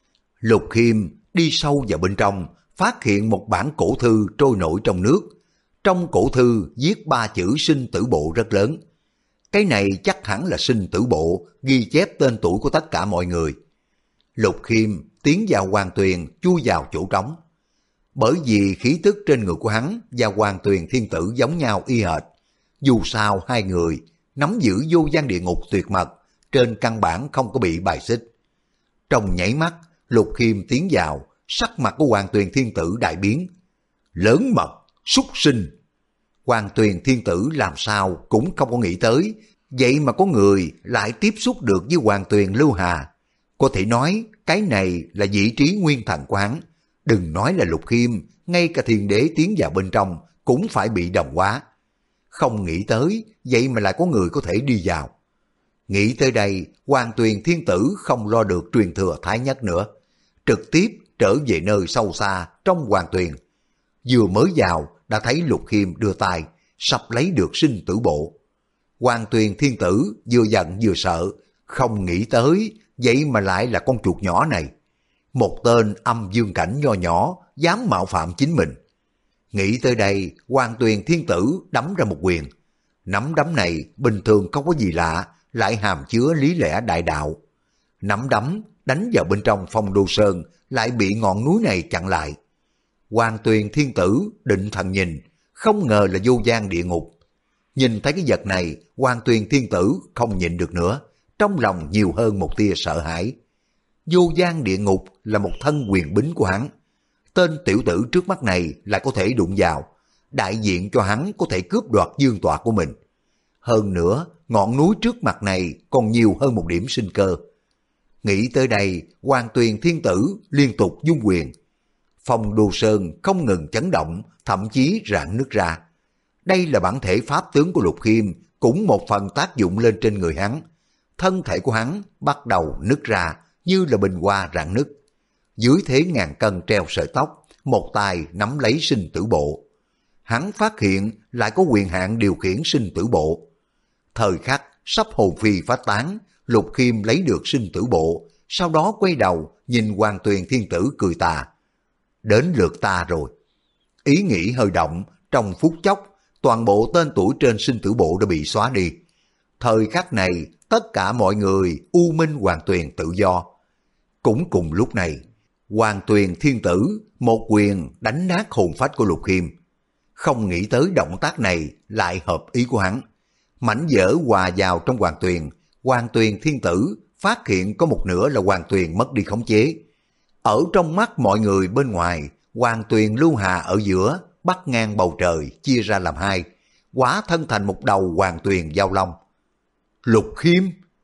Lục Khiêm đi sâu vào bên trong, phát hiện một bản cổ thư trôi nổi trong nước. Trong cổ thư viết 3 chữ sinh tử bộ rất lớn. Cái này chắc hẳn là sinh tử bộ, ghi chép tên tuổi của tất cả mọi người. Lục Khiêm tiến vào Hoàng Tuyền, chui vào chỗ trống. Bởi vì khí tức trên người của hắn và Hoàng Tuyền Thiên Tử giống nhau y hệt. Dù sao hai người nắm giữ vô gian địa ngục tuyệt mật, trên căn bản không có bị bài xích. Trong nhảy mắt, Lục Khiêm tiến vào, sắc mặt của Hoàng Tuyền Thiên Tử đại biến. Lớn mật, súc sinh! Hoàng Tuyền Thiên Tử làm sao cũng không có nghĩ tới, vậy mà có người lại tiếp xúc được với Hoàng Tuyền Lưu Hà. Có thể nói cái này là vị trí nguyên thần của hắn. Đừng nói là Lục Khiêm, ngay cả Thiên Đế tiến vào bên trong cũng phải bị đồng hóa. Không nghĩ tới, vậy mà lại có người có thể đi vào. Nghĩ tới đây, Hoàng Tuyền Thiên Tử không lo được truyền thừa Thái Nhất nữa. Trực tiếp trở về nơi sâu xa trong Hoàng Tuyền. Vừa mới vào, đã thấy Lục Khiêm đưa tay, sắp lấy được sinh tử bộ. Hoàng Tuyền Thiên Tử vừa giận vừa sợ, Không nghĩ tới, vậy mà lại là con chuột nhỏ này. Một tên âm dương cảnh nho nhỏ dám mạo phạm chính mình. Nghĩ tới đây, Hoàng Tuyền Thiên Tử đấm ra một quyền. Nắm đấm này bình thường không có gì lạ, lại hàm chứa lý lẽ đại đạo. Nắm đấm đánh vào bên trong Phong Đô Sơn lại bị ngọn núi này chặn lại. Hoàng Tuyền Thiên Tử định thần nhìn, không ngờ là vô gian địa ngục. Nhìn thấy cái vật này, Hoàng Tuyền Thiên Tử không nhịn được nữa, trong lòng nhiều hơn một tia sợ hãi. Vô gian địa ngục là một thân quyền bính của hắn. Tên tiểu tử trước mắt này lại có thể đụng vào, đại diện cho hắn có thể cướp đoạt dương tọa của mình. Hơn nữa, ngọn núi trước mặt này còn nhiều hơn một điểm sinh cơ. Nghĩ tới đây, Hoàng Tuyền Thiên Tử liên tục dung quyền. Phong Đô Sơn không ngừng chấn động, thậm chí rạn nứt ra. Đây là bản thể pháp tướng của Lục Khiêm, cũng một phần tác dụng lên trên người hắn. Thân thể của hắn bắt đầu nứt ra như là bình hoa rạn nứt. Dưới thế ngàn cân treo sợi tóc, một tay nắm lấy sinh tử bộ. Hắn phát hiện lại có quyền hạn điều khiển sinh tử bộ. Thời khắc sắp hồn phi phách tán, Lục Khiêm lấy được sinh tử bộ, sau đó quay đầu nhìn Hoàng Tuyền Thiên Tử cười tà. Đến lượt ta rồi. Ý nghĩ hơi động, trong phút chốc, toàn bộ tên tuổi trên sinh tử bộ đã bị xóa đi. Thời khắc này, tất cả mọi người u minh Hoàng Tuyền tự do. Cũng cùng lúc này, Hoàng Tuyền Thiên Tử một quyền đánh nát hồn phách của Lục Khiêm. Không nghĩ tới động tác này lại hợp ý của hắn. Mảnh vỡ hòa vào trong Hoàng Tuyền Thiên Tử phát hiện có một nửa là Hoàng Tuyền mất đi khống chế. Ở trong mắt mọi người bên ngoài, Hoàng Tuyền Lưu Hà ở giữa, bắt ngang bầu trời, chia ra làm hai, hóa thân thành một đầu Hoàng Tuyền Giao Long. Lục Khiêm!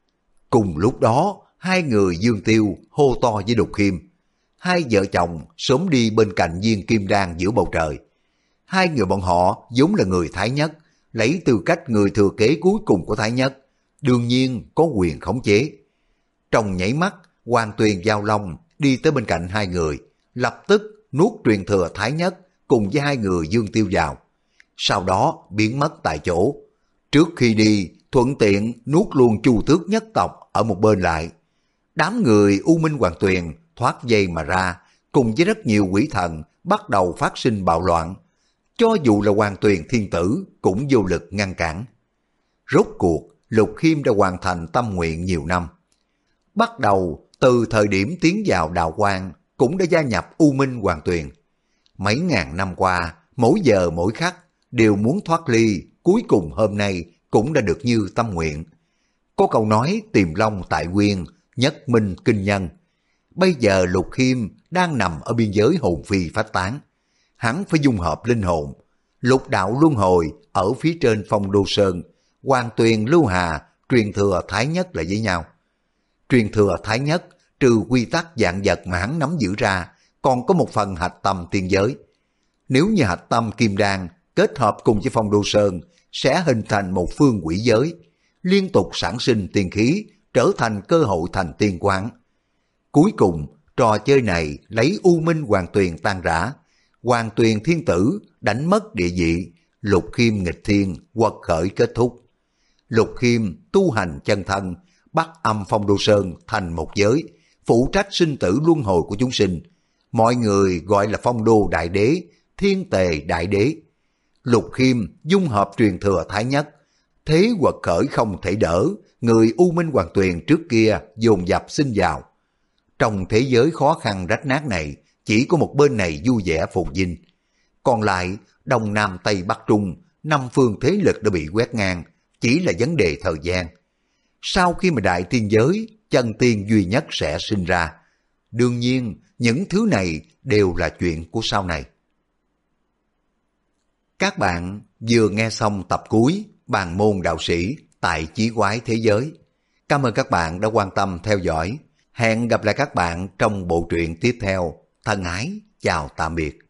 Cùng lúc đó, hai người Dương Tiêu hô to với Lục Khiêm. Hai vợ chồng sớm đi bên cạnh viên kim đan giữa bầu trời. Hai người bọn họ vốn là người Thái Nhất, lấy tư cách người thừa kế cuối cùng của Thái Nhất, đương nhiên có quyền khống chế. Trong nhảy mắt, Hoàng Tuyền Giao Long đi tới bên cạnh hai người, lập tức nuốt truyền thừa Thái Nhất cùng với hai người Dương Tiêu vào. Sau đó biến mất tại chỗ. Trước khi đi, thuận tiện nuốt luôn Chu Tước nhất tộc ở một bên lại. Đám người U Minh Hoàng Tuyền thoát dây mà ra, cùng với rất nhiều quỷ thần bắt đầu phát sinh bạo loạn. Cho dù là Hoàng Tuyền Thiên Tử cũng vô lực ngăn cản. Rốt cuộc, Lục Khiêm đã hoàn thành tâm nguyện nhiều năm. Bắt đầu từ thời điểm tiến vào đạo quan, cũng đã gia nhập U Minh Hoàng Tuyền. Mấy ngàn năm qua, mỗi giờ mỗi khắc đều muốn thoát ly, cuối cùng hôm nay cũng đã được như tâm nguyện. Có câu nói tìm long tại nguyên, nhất minh kinh nhân. Bây giờ Lục Khiêm đang nằm ở biên giới hồn phi phách tán. Hắn phải dung hợp linh hồn. Lục đạo luân hồi ở phía trên Phong Đô Sơn, Hoàng Tuyền Lưu Hà truyền thừa Thái Nhất là với nhau. Truyền thừa Thái Nhất trừ quy tắc dạng vật mà hắn nắm giữ ra, còn có một phần hạch tâm tiên giới. Nếu như hạch tâm kim đan kết hợp cùng với Phong Đô Sơn sẽ hình thành một phương quỷ giới, liên tục sản sinh tiên khí, trở thành cơ hội thành tiên quán. Cuối cùng, trò chơi này lấy U Minh Hoàng Tuyền tan rã, Hoàng Tuyền Thiên Tử đánh mất địa vị, Lục Khiêm nghịch thiên quật khởi kết thúc. Lục Khiêm tu hành chân thân, bắt âm Phong Đô Sơn thành một giới, phụ trách sinh tử luân hồi của chúng sinh. Mọi người gọi là Phong Đô Đại Đế, Thiên Tề Đại Đế. Lục Khiêm dung hợp truyền thừa Thái Nhất, thế quật khởi không thể đỡ, người U Minh Hoàng Tuyền trước kia dồn dập sinh vào. Trong thế giới khó khăn rách nát này, chỉ có một bên này vui vẻ phồn vinh. Còn lại, Đông Nam Tây Bắc Trung, năm phương thế lực đã bị quét ngang, chỉ là vấn đề thời gian. Sau khi mà đại tiên giới, chân tiên duy nhất sẽ sinh ra. Đương nhiên, những thứ này đều là chuyện của sau này. Các bạn vừa nghe xong tập cuối Bàn môn đạo sĩ tại Chí Quái Thế Giới. Cảm ơn các bạn đã quan tâm theo dõi. Hẹn gặp lại các bạn trong bộ truyện tiếp theo. Thân ái, chào tạm biệt.